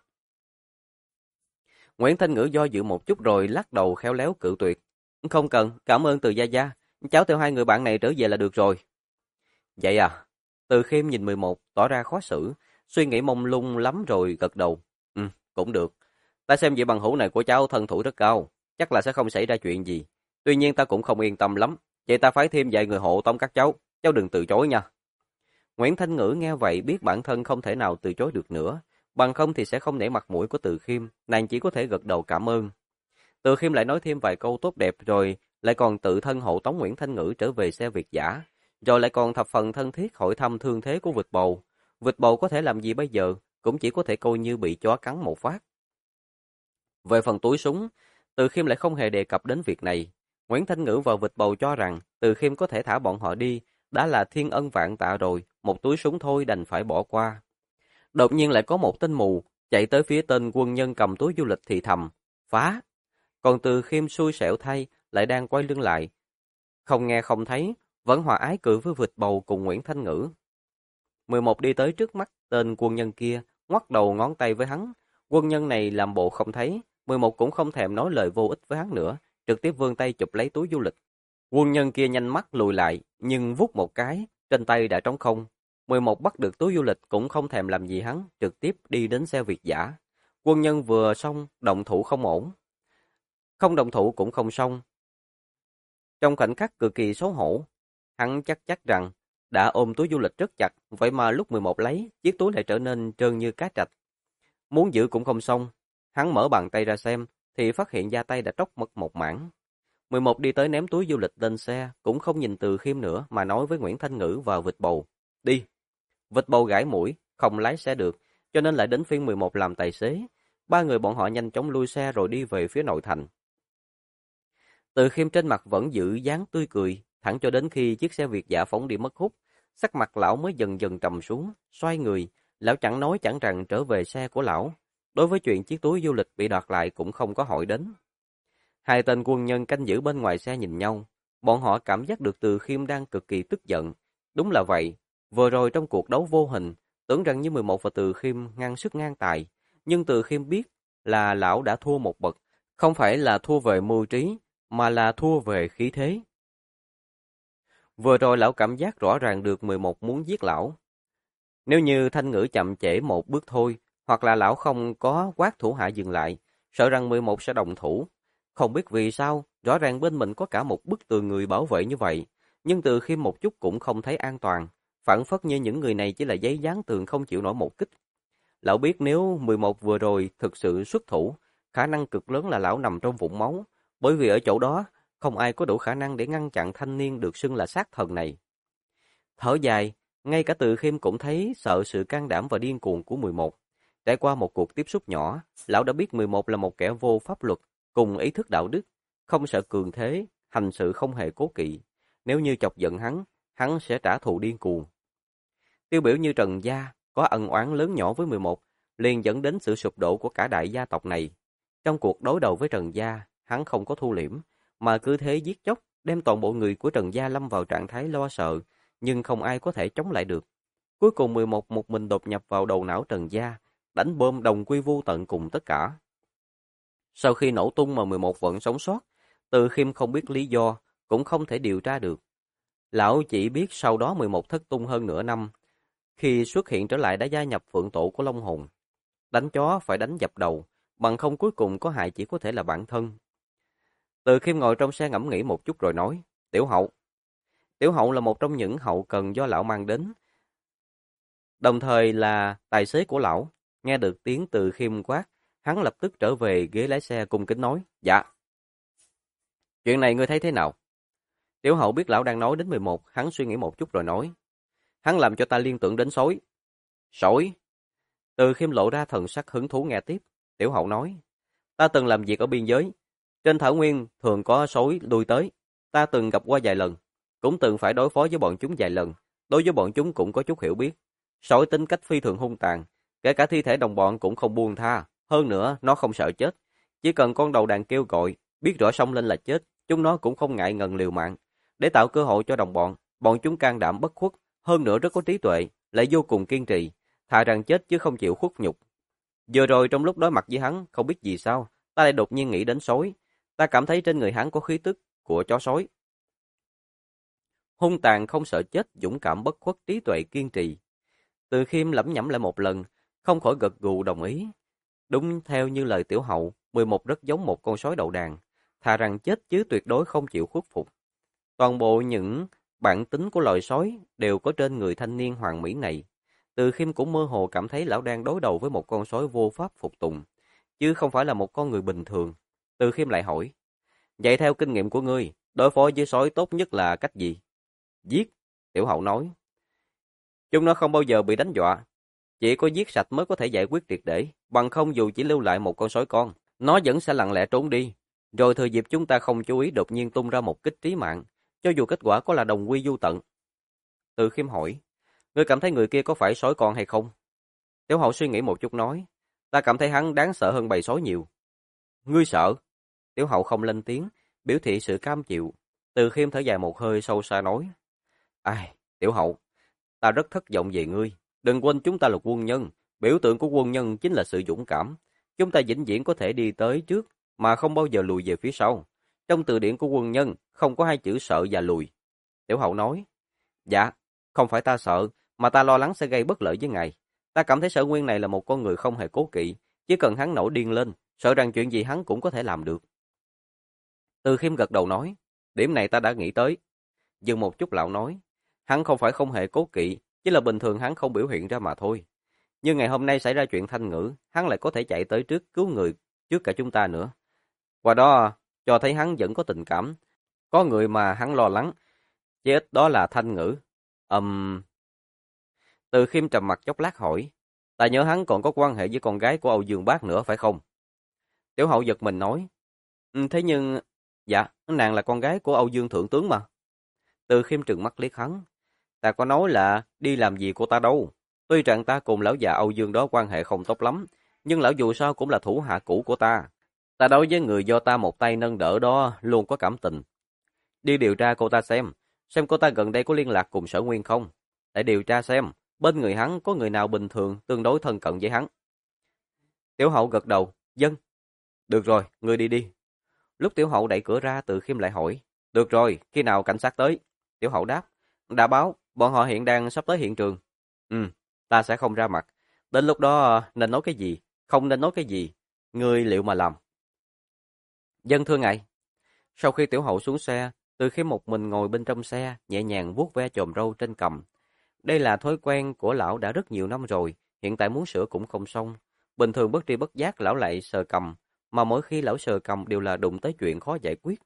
Nguyễn Thanh Ngữ do dự một chút rồi lắc đầu khéo léo cự tuyệt. Không cần, cảm ơn Từ gia gia, cháu theo hai người bạn này trở về là được rồi. Vậy à? Từ Khiêm nhìn 11, tỏ ra khó xử, suy nghĩ mông lung lắm rồi gật đầu. Cũng được. Ta xem vị bằng hữu này của cháu thân thủ rất cao, chắc là sẽ không xảy ra chuyện gì. Tuy nhiên ta cũng không yên tâm lắm, vậy ta phái thêm vài người hộ tống các cháu đừng từ chối nha. Nguyễn Thanh Ngữ nghe vậy biết bản thân không thể nào từ chối được nữa, bằng không thì sẽ không nể mặt mũi của Từ Khiêm, nàng chỉ có thể gật đầu cảm ơn. Từ Khiêm lại nói thêm vài câu tốt đẹp rồi lại còn tự thân hộ tống Nguyễn Thanh Ngữ trở về xe Việt dã, rồi lại còn thập phần thân thiết hỏi thăm thương thế của vịt bầu. Vịt bầu có thể làm gì bây giờ, cũng chỉ có thể coi như bị chó cắn một phát. Về phần túi súng, Từ Khiêm lại không hề đề cập đến việc này. Nguyễn Thanh Ngữ và vịt bầu cho rằng Từ Khiêm có thể thả bọn họ đi, đã là thiên ân vạn tạ rồi, một túi súng thôi đành phải bỏ qua. Đột nhiên lại có một tên mù chạy tới phía tên quân nhân cầm túi du lịch thì thầm, phá. Còn Từ Khiêm xui xẻo thay, lại đang quay lưng lại. Không nghe không thấy, vẫn hòa ái cười với vịt bầu cùng Nguyễn Thanh Ngữ. 11 đi tới trước mắt tên quân nhân kia, ngoắc đầu ngón tay với hắn. Quân nhân này làm bộ không thấy, 11 cũng không thèm nói lời vô ích với hắn nữa, trực tiếp vươn tay chụp lấy túi du lịch. Quân nhân kia nhanh mắt lùi lại, nhưng vút một cái, trên tay đã trống không. 11 bắt được túi du lịch cũng không thèm làm gì hắn, trực tiếp đi đến xe Việt dã. Quân nhân vừa xong, động thủ không ổn. Không động thủ cũng không xong. Trong khoảnh khắc cực kỳ xấu hổ, hắn chắc rằng đã ôm túi du lịch rất chặt, vậy mà lúc 11 lấy, chiếc túi lại trở nên trơn như cá trạch. Muốn giữ cũng không xong, hắn mở bàn tay ra xem, thì phát hiện da tay đã tróc mất một mảng. 11 đi tới ném túi du lịch lên xe, cũng không nhìn Từ Khiêm nữa mà nói với Nguyễn Thanh Ngữ và vịt bầu. Đi. Vịt bầu gãi mũi, không lái xe được, cho nên lại đến phiên 11 làm tài xế. Ba người bọn họ nhanh chóng lui xe rồi đi về phía nội thành. Từ Khiêm trên mặt vẫn giữ dáng tươi cười, thẳng cho đến khi chiếc xe Việt dã phóng đi mất hút. Sắc mặt lão mới dần dần trầm xuống, xoay người, lão chẳng nói chẳng rằng trở về xe của lão. Đối với chuyện chiếc túi du lịch bị đoạt lại cũng không có hỏi đến. Hai tên quân nhân canh giữ bên ngoài xe nhìn nhau, bọn họ cảm giác được Từ Khiêm đang cực kỳ tức giận. Đúng là vậy, vừa rồi trong cuộc đấu vô hình, tưởng rằng như 11 và Từ Khiêm ngang sức ngang tài, nhưng Từ Khiêm biết là lão đã thua một bậc, không phải là thua về mưu trí, mà là thua về khí thế. Vừa rồi lão cảm giác rõ ràng được 11 muốn giết lão. Nếu như Thanh Ngữ chậm trễ một bước thôi, hoặc là lão không có quát thủ hạ dừng lại, sợ rằng 11 sẽ đồng thủ. Không biết vì sao, rõ ràng bên mình có cả một bức tường người bảo vệ như vậy, nhưng Từ Khiêm một chút cũng không thấy an toàn, phảng phất như những người này chỉ là giấy dán tường không chịu nổi một kích. Lão biết nếu 11 vừa rồi thực sự xuất thủ, khả năng cực lớn là lão nằm trong vũng máu, bởi vì ở chỗ đó, không ai có đủ khả năng để ngăn chặn thanh niên được xưng là sát thần này. Thở dài, ngay cả Từ Khiêm cũng thấy sợ sự can đảm và điên cuồng của 11. Trải qua một cuộc tiếp xúc nhỏ, lão đã biết 11 là một kẻ vô pháp luật, cùng ý thức đạo đức, không sợ cường thế, hành sự không hề cố kỵ. Nếu như chọc giận hắn sẽ trả thù điên cuồng. Tiêu biểu như Trần Gia, có ân oán lớn nhỏ với 11, liền dẫn đến sự sụp đổ của cả đại gia tộc này. Trong cuộc đối đầu với Trần Gia, hắn không có thu liễm, mà cứ thế giết chóc, đem toàn bộ người của Trần Gia lâm vào trạng thái lo sợ, nhưng không ai có thể chống lại được. Cuối cùng 11 một mình đột nhập vào đầu não Trần Gia, đánh bom đồng quy vu tận cùng tất cả. Sau khi nổ tung mà 11 vẫn sống sót, Từ Khiêm không biết lý do, cũng không thể điều tra được. Lão chỉ biết sau đó 11 thất tung hơn nửa năm, khi xuất hiện trở lại đã gia nhập phượng tổ của Long Hồn. Đánh chó phải đánh dập đầu, bằng không cuối cùng có hại chỉ có thể là bản thân. Từ Khiêm ngồi trong xe ngẫm nghĩ một chút rồi nói, Tiểu Hậu. Tiểu Hậu là một trong những hậu cần do lão mang đến, đồng thời là tài xế của lão. Nghe được tiếng Từ Khiêm quát, hắn lập tức trở về ghế lái xe cung kính nói, dạ. Chuyện này ngươi thấy thế nào? Tiểu Hậu biết lão đang nói đến 11, hắn suy nghĩ một chút rồi nói. Hắn làm cho ta liên tưởng đến sói. Sói? Từ Khiêm lộ ra thần sắc hứng thú nghe tiếp. Tiểu Hậu nói. Ta từng làm việc ở biên giới. Trên thảo nguyên thường có sói lui tới. Ta từng gặp qua vài lần. Cũng từng phải đối phó với bọn chúng vài lần. Đối với bọn chúng cũng có chút hiểu biết. Sói tính cách phi thường hung tàn. Kể cả thi thể đồng bọn cũng không buông tha. Hơn nữa, nó không sợ chết. Chỉ cần con đầu đàn kêu gọi, biết rõ xông lên là chết, chúng nó cũng không ngại ngần liều mạng. Để tạo cơ hội cho đồng bọn, bọn chúng can đảm bất khuất, hơn nữa rất có trí tuệ, lại vô cùng kiên trì, thà rằng chết chứ không chịu khuất nhục. Vừa rồi trong lúc đối mặt với hắn, không biết gì sao, ta lại đột nhiên nghĩ đến sói. Ta cảm thấy trên người hắn có khí tức của chó sói. Hung tàn không sợ chết, dũng cảm bất khuất, trí tuệ kiên trì. Từ Khiêm lẩm nhẩm lại một lần, không khỏi gật gù đồng ý. Đúng theo như lời Tiểu Hậu, 11 rất giống một con sói đầu đàn, thà rằng chết chứ tuyệt đối không chịu khuất phục. Toàn bộ những bản tính của loài sói đều có trên người thanh niên hoàng mỹ này. Từ Khiêm cũng mơ hồ cảm thấy lão đang đối đầu với một con sói vô pháp phục tùng, chứ không phải là một con người bình thường. Từ Khiêm lại hỏi, vậy theo kinh nghiệm của ngươi, đối phó với sói tốt nhất là cách gì? Giết, Tiểu Hậu nói. Chúng nó không bao giờ bị đánh dọa, chỉ có giết sạch mới có thể giải quyết triệt để, bằng không dù chỉ lưu lại một con sói con, nó vẫn sẽ lặng lẽ trốn đi. Rồi thừa dịp chúng ta không chú ý đột nhiên tung ra một kích trí mạng, cho dù kết quả có là đồng quy vu tận. Từ Khiêm hỏi, ngươi cảm thấy người kia có phải sói con hay không? Tiểu Hậu suy nghĩ một chút nói, ta cảm thấy hắn đáng sợ hơn bầy sói nhiều. Ngươi sợ? Tiểu Hậu không lên tiếng, biểu thị sự cam chịu. Từ Khiêm thở dài một hơi sâu xa nói, ai, Tiểu Hậu, ta rất thất vọng về ngươi. Đừng quên chúng ta là quân nhân, biểu tượng của quân nhân chính là sự dũng cảm. Chúng ta vĩnh viễn có thể đi tới trước, mà không bao giờ lùi về phía sau. Trong từ điển của quân nhân, không có hai chữ sợ và lùi. Tiểu Hậu nói, dạ, không phải ta sợ, mà ta lo lắng sẽ gây bất lợi với ngài. Ta cảm thấy Sở Nguyên này là một con người không hề cố kỵ, chỉ cần hắn nổi điên lên, sợ rằng chuyện gì hắn cũng có thể làm được. Từ Khiêm gật đầu nói, điểm này ta đã nghĩ tới. Dừng một chút lão nói, hắn không phải không hề cố kỵ, chỉ là bình thường hắn không biểu hiện ra mà thôi. Nhưng ngày hôm nay xảy ra chuyện Thanh Ngữ, hắn lại có thể chạy tới trước cứu người trước cả chúng ta nữa. Qua đó cho thấy hắn vẫn có tình cảm. Có người mà hắn lo lắng, chết đó là Thanh Ngữ. Từ Khiêm trầm mặt chốc lát hỏi, ta nhớ hắn còn có quan hệ với con gái của Âu Dương Bác nữa phải không? Tiểu Hậu giật mình nói, thế nhưng, dạ, nàng là con gái của Âu Dương Thượng Tướng mà. Từ Khiêm trừng mắt liếc hắn, ta có nói là đi làm gì của ta đâu. Tuy rằng ta cùng lão già Âu Dương đó quan hệ không tốt lắm, nhưng lão dù sao cũng là thủ hạ cũ của ta. Ta đối với người do ta một tay nâng đỡ đó luôn có cảm tình. Đi điều tra cô ta xem cô ta gần đây có liên lạc cùng Sở Nguyên không. Để điều tra xem, bên người hắn có người nào bình thường tương đối thân cận với hắn. Tiểu Hậu gật đầu, dân. Được rồi, ngươi đi đi. Lúc Tiểu Hậu đẩy cửa ra, Từ Khiêm lại hỏi, được rồi, khi nào cảnh sát tới? Tiểu Hậu đáp, đã báo, bọn họ hiện đang sắp tới hiện trường. Ta sẽ không ra mặt. Đến lúc đó nên nói cái gì, không nên nói cái gì, ngươi liệu mà làm. Dân thưa ngài. Sau khi Tiểu Hậu xuống xe, Từ Khiêm một mình ngồi bên trong xe, nhẹ nhàng vuốt ve chòm râu trên cằm. Đây là thói quen của lão đã rất nhiều năm rồi, hiện tại muốn sửa cũng không xong. Bình thường bất tri bất giác lão lại sờ cằm, mà mỗi khi lão sờ cằm đều là đụng tới chuyện khó giải quyết.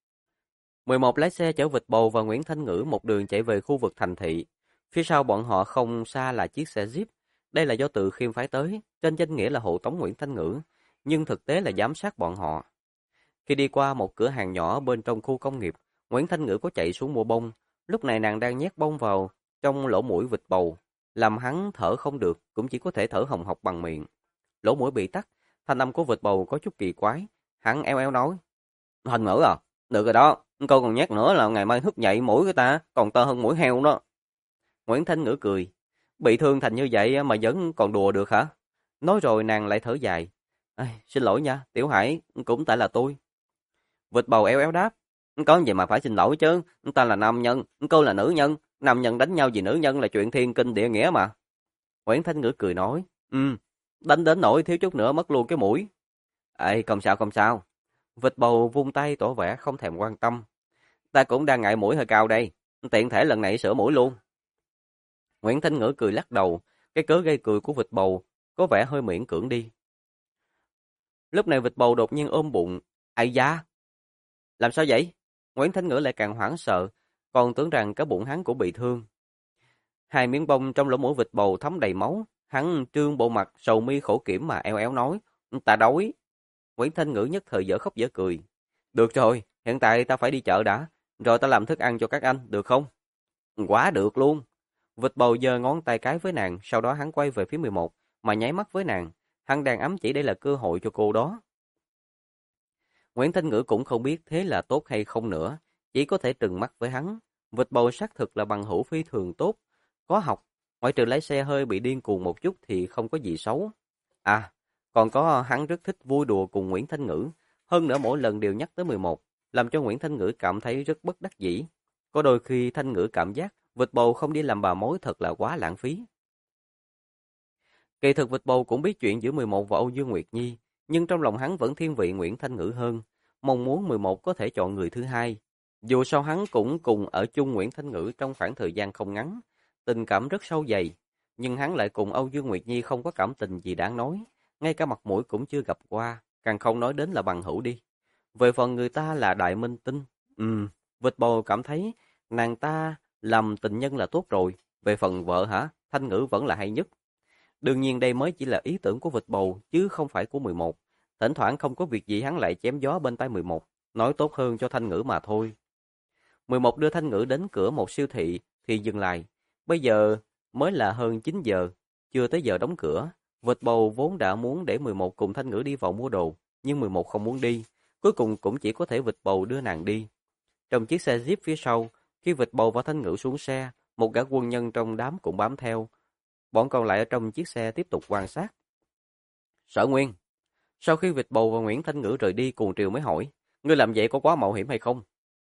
11 lái xe chở Vịt Bầu và Nguyễn Thanh Ngữ một đường chạy về khu vực thành thị. Phía sau bọn họ không xa là chiếc xe Jeep. Đây là do Từ Khiêm phái tới, trên danh nghĩa là hộ tống Nguyễn Thanh Ngữ, nhưng thực tế là giám sát bọn họ. Khi đi qua một cửa hàng nhỏ bên trong khu công nghiệp, Nguyễn Thanh Ngữ có chạy xuống mua bông. Lúc này nàng đang nhét bông vào trong lỗ mũi Vịt Bầu, làm hắn thở không được, cũng chỉ có thể thở hồng hộc bằng miệng. Lỗ mũi bị tắc, thanh âm của Vịt Bầu có chút kỳ quái. Hắn eo eo nói, Thanh Ngữ à, được rồi đó, câu còn nhát nữa là ngày mai thức dậy mũi của ta còn tơ hơn mũi heo đó. Nguyễn Thanh Ngữ cười, bị thương thành như vậy mà vẫn còn đùa được hả? Nói rồi nàng lại thở dài, xin lỗi nha, Tiểu Hải, cũng tại là tôi. Vịt Bầu éo éo đáp, có gì mà phải xin lỗi chứ, ta là nam nhân, cô là nữ nhân, nam nhân đánh nhau vì nữ nhân là chuyện thiên kinh địa nghĩa mà. Nguyễn Thanh Ngữ cười nói, đánh đến nỗi thiếu chút nữa mất luôn cái mũi. Không sao không sao. Vịt Bầu vung tay tỏ vẻ không thèm quan tâm. Ta cũng đang ngại mũi hơi cao đây, tiện thể lần này sửa mũi luôn. Nguyễn Thanh Ngữ cười lắc đầu, cái cớ gây cười của Vịt Bầu có vẻ hơi miễn cưỡng đi. Lúc này Vịt Bầu đột nhiên ôm bụng, ai da? Làm sao vậy? Nguyễn Thanh Ngữ lại càng hoảng sợ, còn tưởng rằng cái bụng hắn cũng bị thương. Hai miếng bông trong lỗ mũi vịt bầu thấm đầy máu, hắn trương bộ mặt sầu mi khổ kiểm mà eo éo nói, ta đói. Nguyễn Thanh Ngữ nhất thời dở khóc dở cười. Được rồi, hiện tại ta phải đi chợ đã, rồi ta làm thức ăn cho các anh, được không? Quá được luôn. Vịt bầu giơ ngón tay cái với nàng, sau đó hắn quay về phía 11, mà nháy mắt với nàng. Hắn đang ám chỉ đây là cơ hội cho cô đó. Nguyễn Thanh Ngữ cũng không biết thế là tốt hay không nữa, chỉ có thể trừng mắt với hắn. Vịt bầu xác thực là bằng hữu phi thường tốt, có học, ngoại trừ lái xe hơi bị điên cuồng một chút thì không có gì xấu. À, còn có hắn rất thích vui đùa cùng Nguyễn Thanh Ngữ, hơn nữa mỗi lần đều nhắc tới 11, làm cho Nguyễn Thanh Ngữ cảm thấy rất bất đắc dĩ. Có đôi khi Thanh Ngữ cảm giác vịt bầu không đi làm bà mối thật là quá lãng phí. Kỳ thực vịt bầu cũng biết chuyện giữa 11 và Âu Dương Nguyệt Nhi, nhưng trong lòng hắn vẫn thiên vị Nguyễn Thanh Ngữ hơn, mong muốn 11 có thể chọn người thứ hai. Dù sao hắn cũng cùng ở chung Nguyễn Thanh Ngữ trong khoảng thời gian không ngắn, tình cảm rất sâu dày, nhưng hắn lại cùng Âu Dương Nguyệt Nhi không có cảm tình gì đáng nói, ngay cả mặt mũi cũng chưa gặp qua, càng không nói đến là bằng hữu đi. Về phần người ta là đại minh tinh, vịt bầu cảm thấy nàng ta làm tình nhân là tốt rồi, về phần vợ hả, Thanh Ngữ vẫn là hay nhất. Đương nhiên đây mới chỉ là ý tưởng của vịt bầu, chứ không phải của 11. Thỉnh thoảng không có việc gì hắn lại chém gió bên tai 11, nói tốt hơn cho Thanh Ngữ mà thôi. 11 đưa Thanh Ngữ đến cửa một siêu thị thì dừng lại. Bây giờ mới là hơn 9 giờ, chưa tới giờ đóng cửa. Vịt bầu vốn đã muốn để 11 cùng Thanh Ngữ đi vào mua đồ, nhưng 11 không muốn đi. Cuối cùng cũng chỉ có thể vịt bầu đưa nàng đi. Trong chiếc xe Jeep phía sau, khi vịt bầu và Thanh Ngữ xuống xe, một gã quân nhân trong đám cũng bám theo. Bọn còn lại ở trong chiếc xe tiếp tục quan sát. Sở Nguyên, sau khi vịt bầu và Nguyễn Thanh Ngữ rời đi, Cuồng Triều mới hỏi, ngươi làm vậy có quá mạo hiểm hay không?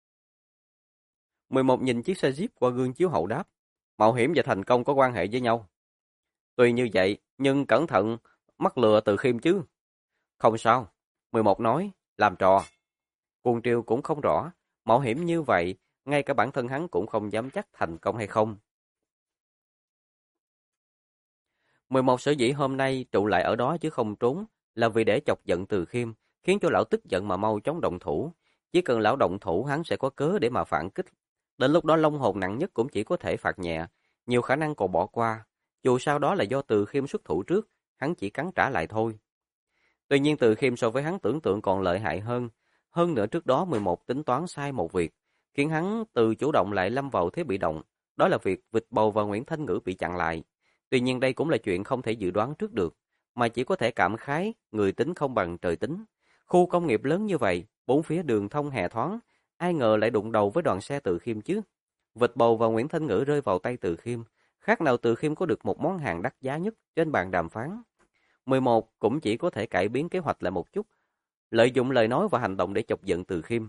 11 nhìn chiếc xe Jeep qua gương chiếu hậu đáp, mạo hiểm và thành công có quan hệ với nhau. Tuy như vậy, nhưng cẩn thận, mắc lừa Từ Khiêm chứ. Không sao, 11 nói, làm trò. Cuồng Triều cũng không rõ, mạo hiểm như vậy, ngay cả bản thân hắn cũng không dám chắc thành công hay không. 11 sở dĩ hôm nay trụ lại ở đó chứ không trốn, là vì để chọc giận Từ Khiêm, khiến cho lão tức giận mà mau chóng động thủ. Chỉ cần lão động thủ hắn sẽ có cớ để mà phản kích. Đến lúc đó long hồn nặng nhất cũng chỉ có thể phạt nhẹ, nhiều khả năng còn bỏ qua. Dù sao đó là do Từ Khiêm xuất thủ trước, hắn chỉ cắn trả lại thôi. Tuy nhiên Từ Khiêm so với hắn tưởng tượng còn lợi hại hơn. Hơn nữa trước đó 11 tính toán sai một việc, khiến hắn từ chủ động lại lâm vào thế bị động. Đó là việc vịt bầu và Nguyễn Thanh Ngữ bị chặn lại. Tuy nhiên đây cũng là chuyện không thể dự đoán trước được, mà chỉ có thể cảm khái người tính không bằng trời tính. Khu công nghiệp lớn như vậy, bốn phía đường thông hè thoáng, ai ngờ lại đụng đầu với đoàn xe Từ Khiêm chứ. Vịt bầu và Nguyễn Thanh Ngữ rơi vào tay Từ Khiêm, khác nào Từ Khiêm có được một món hàng đắt giá nhất trên bàn đàm phán. 11 cũng chỉ có thể cải biến kế hoạch lại một chút, lợi dụng lời nói và hành động để chọc giận Từ Khiêm.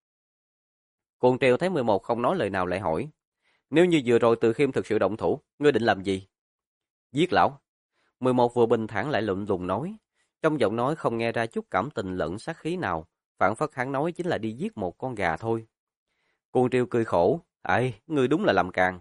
Cuồng Triều thấy 11 không nói lời nào lại hỏi, nếu như vừa rồi Từ Khiêm thực sự động thủ, ngươi định làm gì? Giết lão. 11 vừa bình thản lại lạnh lùng nói, trong giọng nói không nghe ra chút cảm tình lẫn sát khí nào, phảng phất hắn nói chính là đi giết một con gà thôi. Cuồng Triều cười khổ, ngươi đúng là làm càng.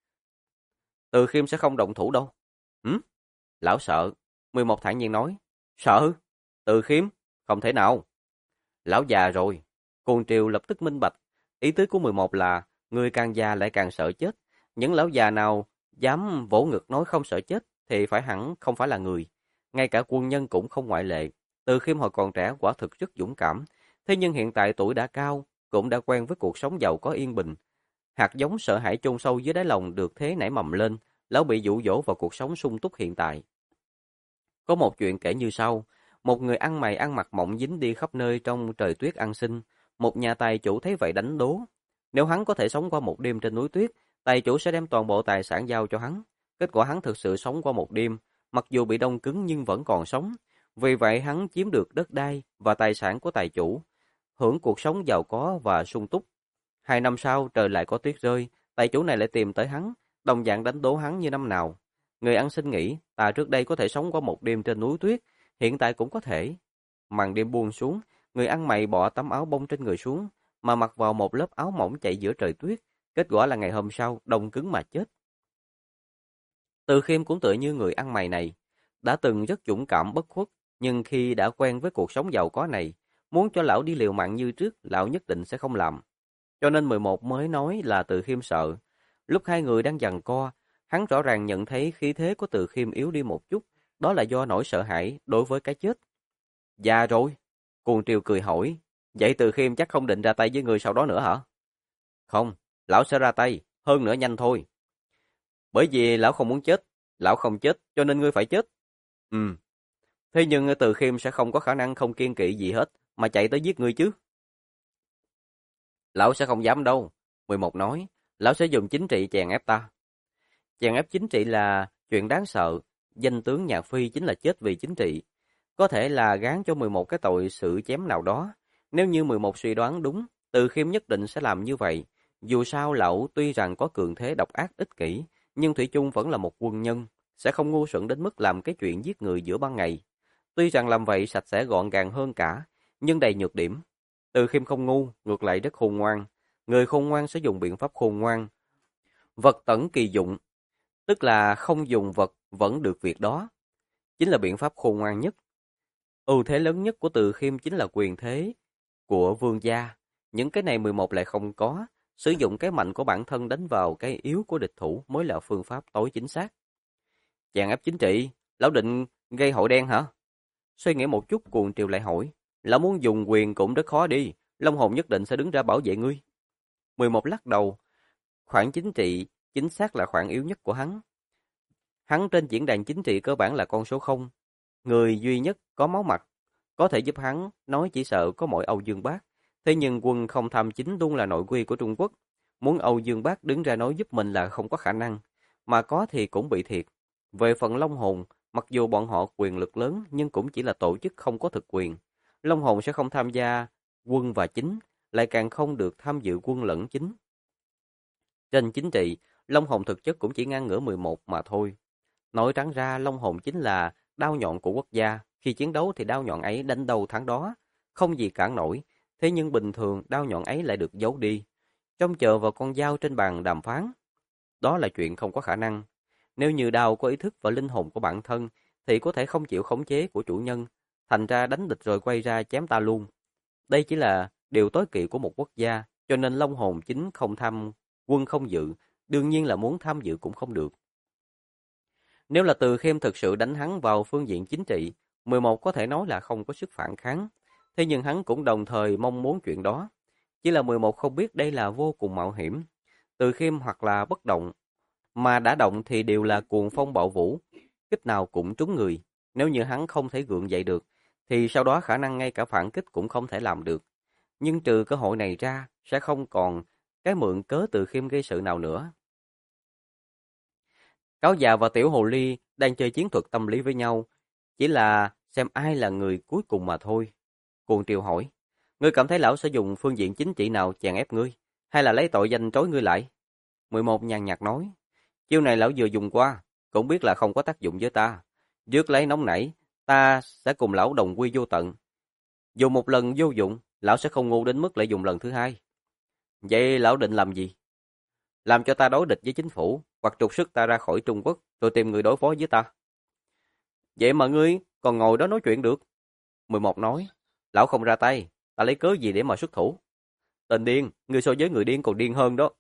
Từ Khiêm sẽ không động thủ đâu. Lão sợ. 11 thản nhiên nói, sợ? Từ Khiêm? Không thể nào. Lão già rồi. Cuồng Triều lập tức minh bạch, ý tứ của 11 là, người càng già lại càng sợ chết. Những lão già nào dám vỗ ngực nói không sợ chết, thì phải hẳn không phải là người. Ngay cả quân nhân cũng không ngoại lệ. Từ Khiêm hồi còn trẻ quả thực rất dũng cảm. Thế nhưng hiện tại tuổi đã cao, cũng đã quen với cuộc sống giàu có yên bình. Hạt giống sợ hãi chôn sâu dưới đáy lòng được thế nảy mầm lên, lão bị dụ dỗ vào cuộc sống sung túc hiện tại. Có một chuyện kể như sau, một người ăn mày ăn mặc mộng dính đi khắp nơi trong trời tuyết ăn xin, một nhà tài chủ thấy vậy đánh đố. Nếu hắn có thể sống qua một đêm trên núi tuyết, tài chủ sẽ đem toàn bộ tài sản giao cho hắn. Kết quả hắn thực sự sống qua một đêm, mặc dù bị đông cứng nhưng vẫn còn sống. Vì vậy hắn chiếm được đất đai và tài sản của tài chủ, hưởng cuộc sống giàu có và sung túc. 2 năm sau trời lại có tuyết rơi, tài chủ này lại tìm tới hắn, đồng dạng đánh đố hắn như năm nào. Người ăn xin nghĩ, ta trước đây có thể sống qua một đêm trên núi tuyết, hiện tại cũng có thể. Màn đêm buông xuống, người ăn mày bỏ tấm áo bông trên người xuống, mà mặc vào một lớp áo mỏng chạy giữa trời tuyết. Kết quả là ngày hôm sau, đông cứng mà chết. Từ Khiêm cũng tựa như người ăn mày này, đã từng rất dũng cảm bất khuất, nhưng khi đã quen với cuộc sống giàu có này, muốn cho lão đi liều mạng như trước, lão nhất định sẽ không làm. cho nên 11 mới nói là Từ Khiêm sợ. Lúc hai người đang giằng co, hắn rõ ràng nhận thấy khí thế của Từ Khiêm yếu đi một chút, đó là do nỗi sợ hãi đối với cái chết. Già rồi, Cuồng Triều cười hỏi, vậy Từ Khiêm chắc không định ra tay với người sau đó nữa hả? Không, lão sẽ ra tay, hơn nữa nhanh thôi. Bởi vì lão không muốn chết, lão không chết cho nên ngươi phải chết. Ừ, thế nhưng Từ Khiêm sẽ không có khả năng không kiêng kỵ gì hết mà chạy tới giết ngươi chứ. Lão sẽ không dám đâu. 11 nói, lão sẽ dùng chính trị chèn ép ta. Chèn ép chính trị là chuyện đáng sợ, danh tướng Nhạc Phi chính là chết vì chính trị. Có thể là gán cho 11 cái tội xử chém nào đó. Nếu như 11 suy đoán đúng, Từ Khiêm nhất định sẽ làm như vậy. Dù sao lão tuy rằng có cường thế độc ác ích kỷ, nhưng Thủy chung vẫn là một quân nhân, sẽ không ngu xuẩn đến mức làm cái chuyện giết người giữa ban ngày. Tuy rằng làm vậy sạch sẽ gọn gàng hơn cả, nhưng đầy nhược điểm. Từ Khiêm không ngu, ngược lại rất khôn ngoan. Người khôn ngoan sẽ dùng biện pháp khôn ngoan. Vật tẩn kỳ dụng, tức là không dùng vật vẫn được việc đó, chính là biện pháp khôn ngoan nhất. Ưu thế lớn nhất của Từ Khiêm chính là quyền thế của vương gia. Những cái này 11 lại không có. Sử dụng cái mạnh của bản thân đánh vào cái yếu của địch thủ mới là phương pháp tối chính xác. Chèn ép chính trị, lão định gây hội đen hả? Suy nghĩ một chút Cuồng Triều lại hỏi. Lão muốn dùng quyền cũng rất khó đi. Long Hồn nhất định sẽ đứng ra bảo vệ ngươi. 11 lắc đầu. Khoản chính trị chính xác là khoản yếu nhất của hắn. Hắn trên diễn đàn chính trị cơ bản là con số 0. Người duy nhất có máu mặt, có thể giúp hắn nói chỉ sợ có mỗi Âu Dương Bác. Thế nhưng quân không tham chính luôn là nội quy của Trung Quốc. Muốn Âu Dương Bác đứng ra nói giúp mình là không có khả năng. Mà có thì cũng bị thiệt. Về phần Long Hồn, mặc dù bọn họ quyền lực lớn nhưng cũng chỉ là tổ chức không có thực quyền. Long Hồn sẽ không tham gia quân và chính, lại càng không được tham dự quân lẫn chính. Trên chính trị, Long Hồn thực chất cũng chỉ ngang ngửa 11 mà thôi. Nói trắng ra, Long Hồn chính là đao nhọn của quốc gia. Khi chiến đấu thì đao nhọn ấy đánh đâu thắng đó, không gì cản nổi. Thế nhưng bình thường đao nhọn ấy lại được giấu đi, trông chờ vào con dao trên bàn đàm phán. Đó là chuyện không có khả năng. Nếu như đao có ý thức và linh hồn của bản thân, thì có thể không chịu khống chế của chủ nhân, thành ra đánh địch rồi quay ra chém ta luôn. Đây chỉ là điều tối kỵ của một quốc gia, cho nên Long Hồn chính không tham quân không dự, đương nhiên là muốn tham dự cũng không được. Nếu là Từ Khiêm thực sự đánh hắn vào phương diện chính trị, 11 có thể nói là không có sức phản kháng. Thế nhưng hắn cũng đồng thời mong muốn chuyện đó. Chỉ là 11 không biết đây là vô cùng mạo hiểm. Từ Khiêm hoặc là bất động, mà đã động thì đều là cuồng phong bạo vũ, kích nào cũng trúng người. Nếu như hắn không thể gượng dậy được, thì sau đó khả năng ngay cả phản kích cũng không thể làm được. Nhưng trừ cơ hội này ra, sẽ không còn cái mượn cớ Từ Khiêm gây sự nào nữa. Cáo già và Tiểu Hồ Ly đang chơi chiến thuật tâm lý với nhau, chỉ là xem ai là người cuối cùng mà thôi. Cuồng Triều hỏi, ngươi cảm thấy lão sẽ dùng phương diện chính trị nào chèn ép ngươi, hay là lấy tội danh trói ngươi lại? 11 nhàn nhạt nói, chiêu này lão vừa dùng qua, cũng biết là không có tác dụng với ta. Trước lấy nóng nảy, ta sẽ cùng lão đồng quy vô tận. Dùng một lần vô dụng, lão sẽ không ngu đến mức lại dùng lần thứ hai. Vậy lão định làm gì? Làm cho ta đối địch với chính phủ, hoặc trục xuất ta ra khỏi Trung Quốc, rồi tìm người đối phó với ta. Vậy mà ngươi còn ngồi đó nói chuyện được. 11 nói, lão không ra tay, ta lấy cớ gì để mà xuất thủ? Tên điên, ngươi so với người điên còn điên hơn đó.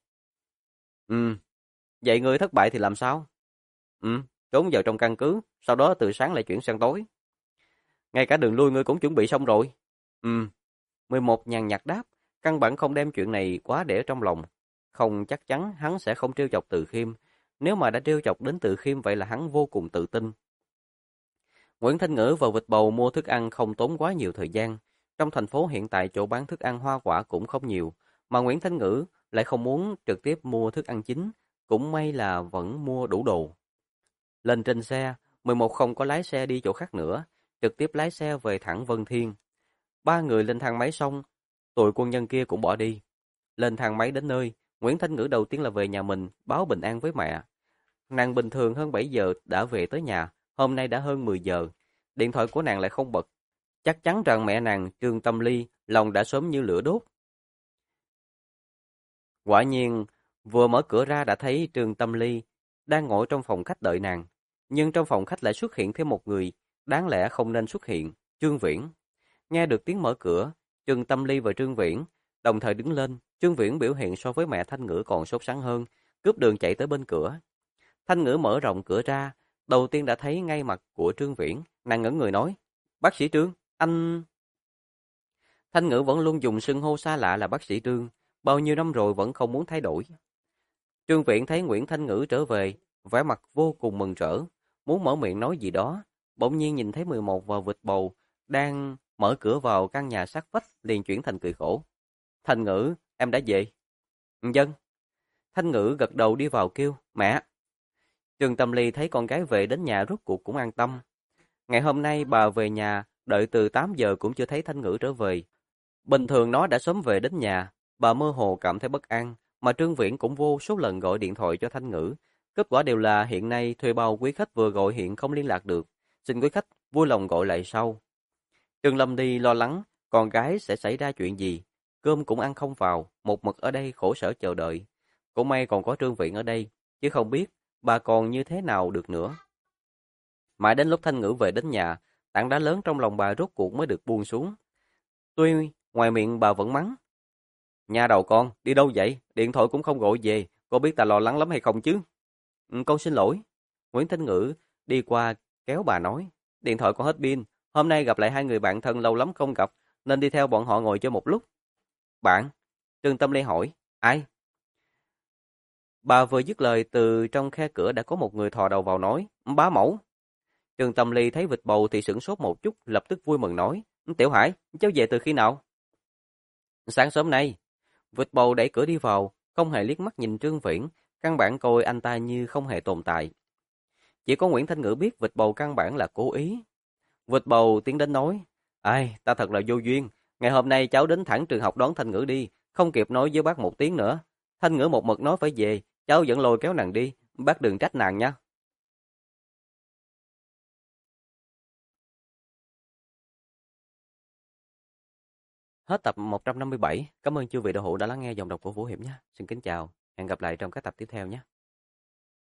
Vậy ngươi thất bại thì làm sao? Trốn vào trong căn cứ, sau đó từ sáng lại chuyển sang tối. Ngay cả đường lui ngươi cũng chuẩn bị xong rồi. 11 nhàn nhạt đáp, căn bản không đem chuyện này quá để trong lòng. Không chắc chắn hắn sẽ không trêu chọc Từ Khiêm. Nếu mà đã trêu chọc đến Từ Khiêm vậy là hắn vô cùng tự tin. Nguyễn Thanh Ngữ vào Vịt Bầu mua thức ăn không tốn quá nhiều thời gian. Trong thành phố hiện tại chỗ bán thức ăn hoa quả cũng không nhiều, mà Nguyễn Thanh Ngữ lại không muốn trực tiếp mua thức ăn chính, cũng may là vẫn mua đủ đồ. Lên trên xe, 11 không có lái xe đi chỗ khác nữa, trực tiếp lái xe về thẳng Vân Thiên. Ba người lên thang máy xong, tụi quân nhân kia cũng bỏ đi. Lên thang máy đến nơi, Nguyễn Thanh Ngữ đầu tiên là về nhà mình, báo bình an với mẹ. Nàng bình thường hơn 7 giờ đã về tới nhà, hôm nay đã hơn 10 giờ. Điện thoại của nàng lại không bật. Chắc chắn rằng mẹ nàng, Trương Tâm Ly, lòng đã sớm như lửa đốt. Quả nhiên, vừa mở cửa ra đã thấy Trương Tâm Ly đang ngồi trong phòng khách đợi nàng. Nhưng trong phòng khách lại xuất hiện thêm một người, đáng lẽ không nên xuất hiện, Trương Viễn. Nghe được tiếng mở cửa, Trương Tâm Ly và Trương Viễn đồng thời đứng lên. Trương Viễn biểu hiện so với mẹ Thanh Ngữ còn sốt sắng hơn, cướp đường chạy tới bên cửa. Thanh Ngữ mở rộng cửa ra, đầu tiên đã thấy ngay mặt của Trương Viễn, nàng ngẩn người nói: "Bác sĩ Trương, anh..." Thanh Ngữ vẫn luôn dùng xưng hô xa lạ là bác sĩ Trương, bao nhiêu năm rồi vẫn không muốn thay đổi. Trương Viễn thấy Nguyễn Thanh Ngữ trở về, vẻ mặt vô cùng mừng rỡ, muốn mở miệng nói gì đó, bỗng nhiên nhìn thấy 11 và vịt bầu đang mở cửa vào căn nhà sát vách, liền chuyển thành cười khổ. "Thanh Ngữ, em đã về?" "Vâng." Thanh Ngữ gật đầu đi vào kêu: "Mẹ." Trương Tâm Ly thấy con gái về đến nhà rốt cuộc cũng an tâm. Ngày hôm nay bà về nhà, đợi từ 8 giờ cũng chưa thấy Thanh Ngữ trở về. Bình thường nó đã sớm về đến nhà, bà mơ hồ cảm thấy bất an, mà Trương Viễn cũng vô số lần gọi điện thoại cho Thanh Ngữ. Kết quả đều là hiện nay thuê bao quý khách vừa gọi hiện không liên lạc được, xin quý khách vui lòng gọi lại sau. Trương Lâm đi lo lắng, con gái sẽ xảy ra chuyện gì, cơm cũng ăn không vào, một mực ở đây khổ sở chờ đợi. Cũng may còn có Trương Viễn ở đây, chứ không biết bà còn như thế nào được nữa. Mãi đến lúc Thanh Ngữ về đến nhà, tảng đá lớn trong lòng bà rốt cuộc mới được buông xuống. Tuy ngoài miệng bà vẫn mắng: "Nhà đầu con, đi đâu vậy? Điện thoại cũng không gọi về, cô biết ta lo lắng lắm hay không chứ?" Con xin lỗi." Nguyễn Thanh Ngữ đi qua kéo bà nói: "Điện thoại con hết pin, hôm nay gặp lại hai người bạn thân lâu lắm không gặp, nên đi theo bọn họ ngồi chơi một lúc." "Bạn?" Trương Tâm Lê hỏi. "Ai?" Bà vừa dứt lời, từ trong khe cửa đã có một người thò đầu vào nói: "Bá mẫu." Trương Tâm Ly thấy vịt bầu thì sửng sốt một chút, lập tức vui mừng nói: "Tiểu Hải, cháu về từ khi nào?" "Sáng sớm nay." Vịt bầu đẩy cửa đi vào, không hề liếc mắt nhìn Trương Viễn, căn bản coi anh ta như không hề tồn tại. Chỉ có Nguyễn Thanh Ngữ biết vịt bầu căn bản là cố ý. Vịt bầu tiến đến nói: "Ai, ta thật là vô duyên, ngày hôm nay cháu đến thẳng trường học đón Thanh Ngữ đi, không kịp nói với bác một tiếng nữa. Thanh Ngữ một mực nói phải về, cháu vẫn lôi kéo nàng đi, bác đừng trách nàng nha." Hết tập 157. Cảm ơn chư vị đạo hữu đã lắng nghe dòng đọc của Vũ Hiệp nhé. Xin kính chào, hẹn gặp lại trong các tập tiếp theo nhé.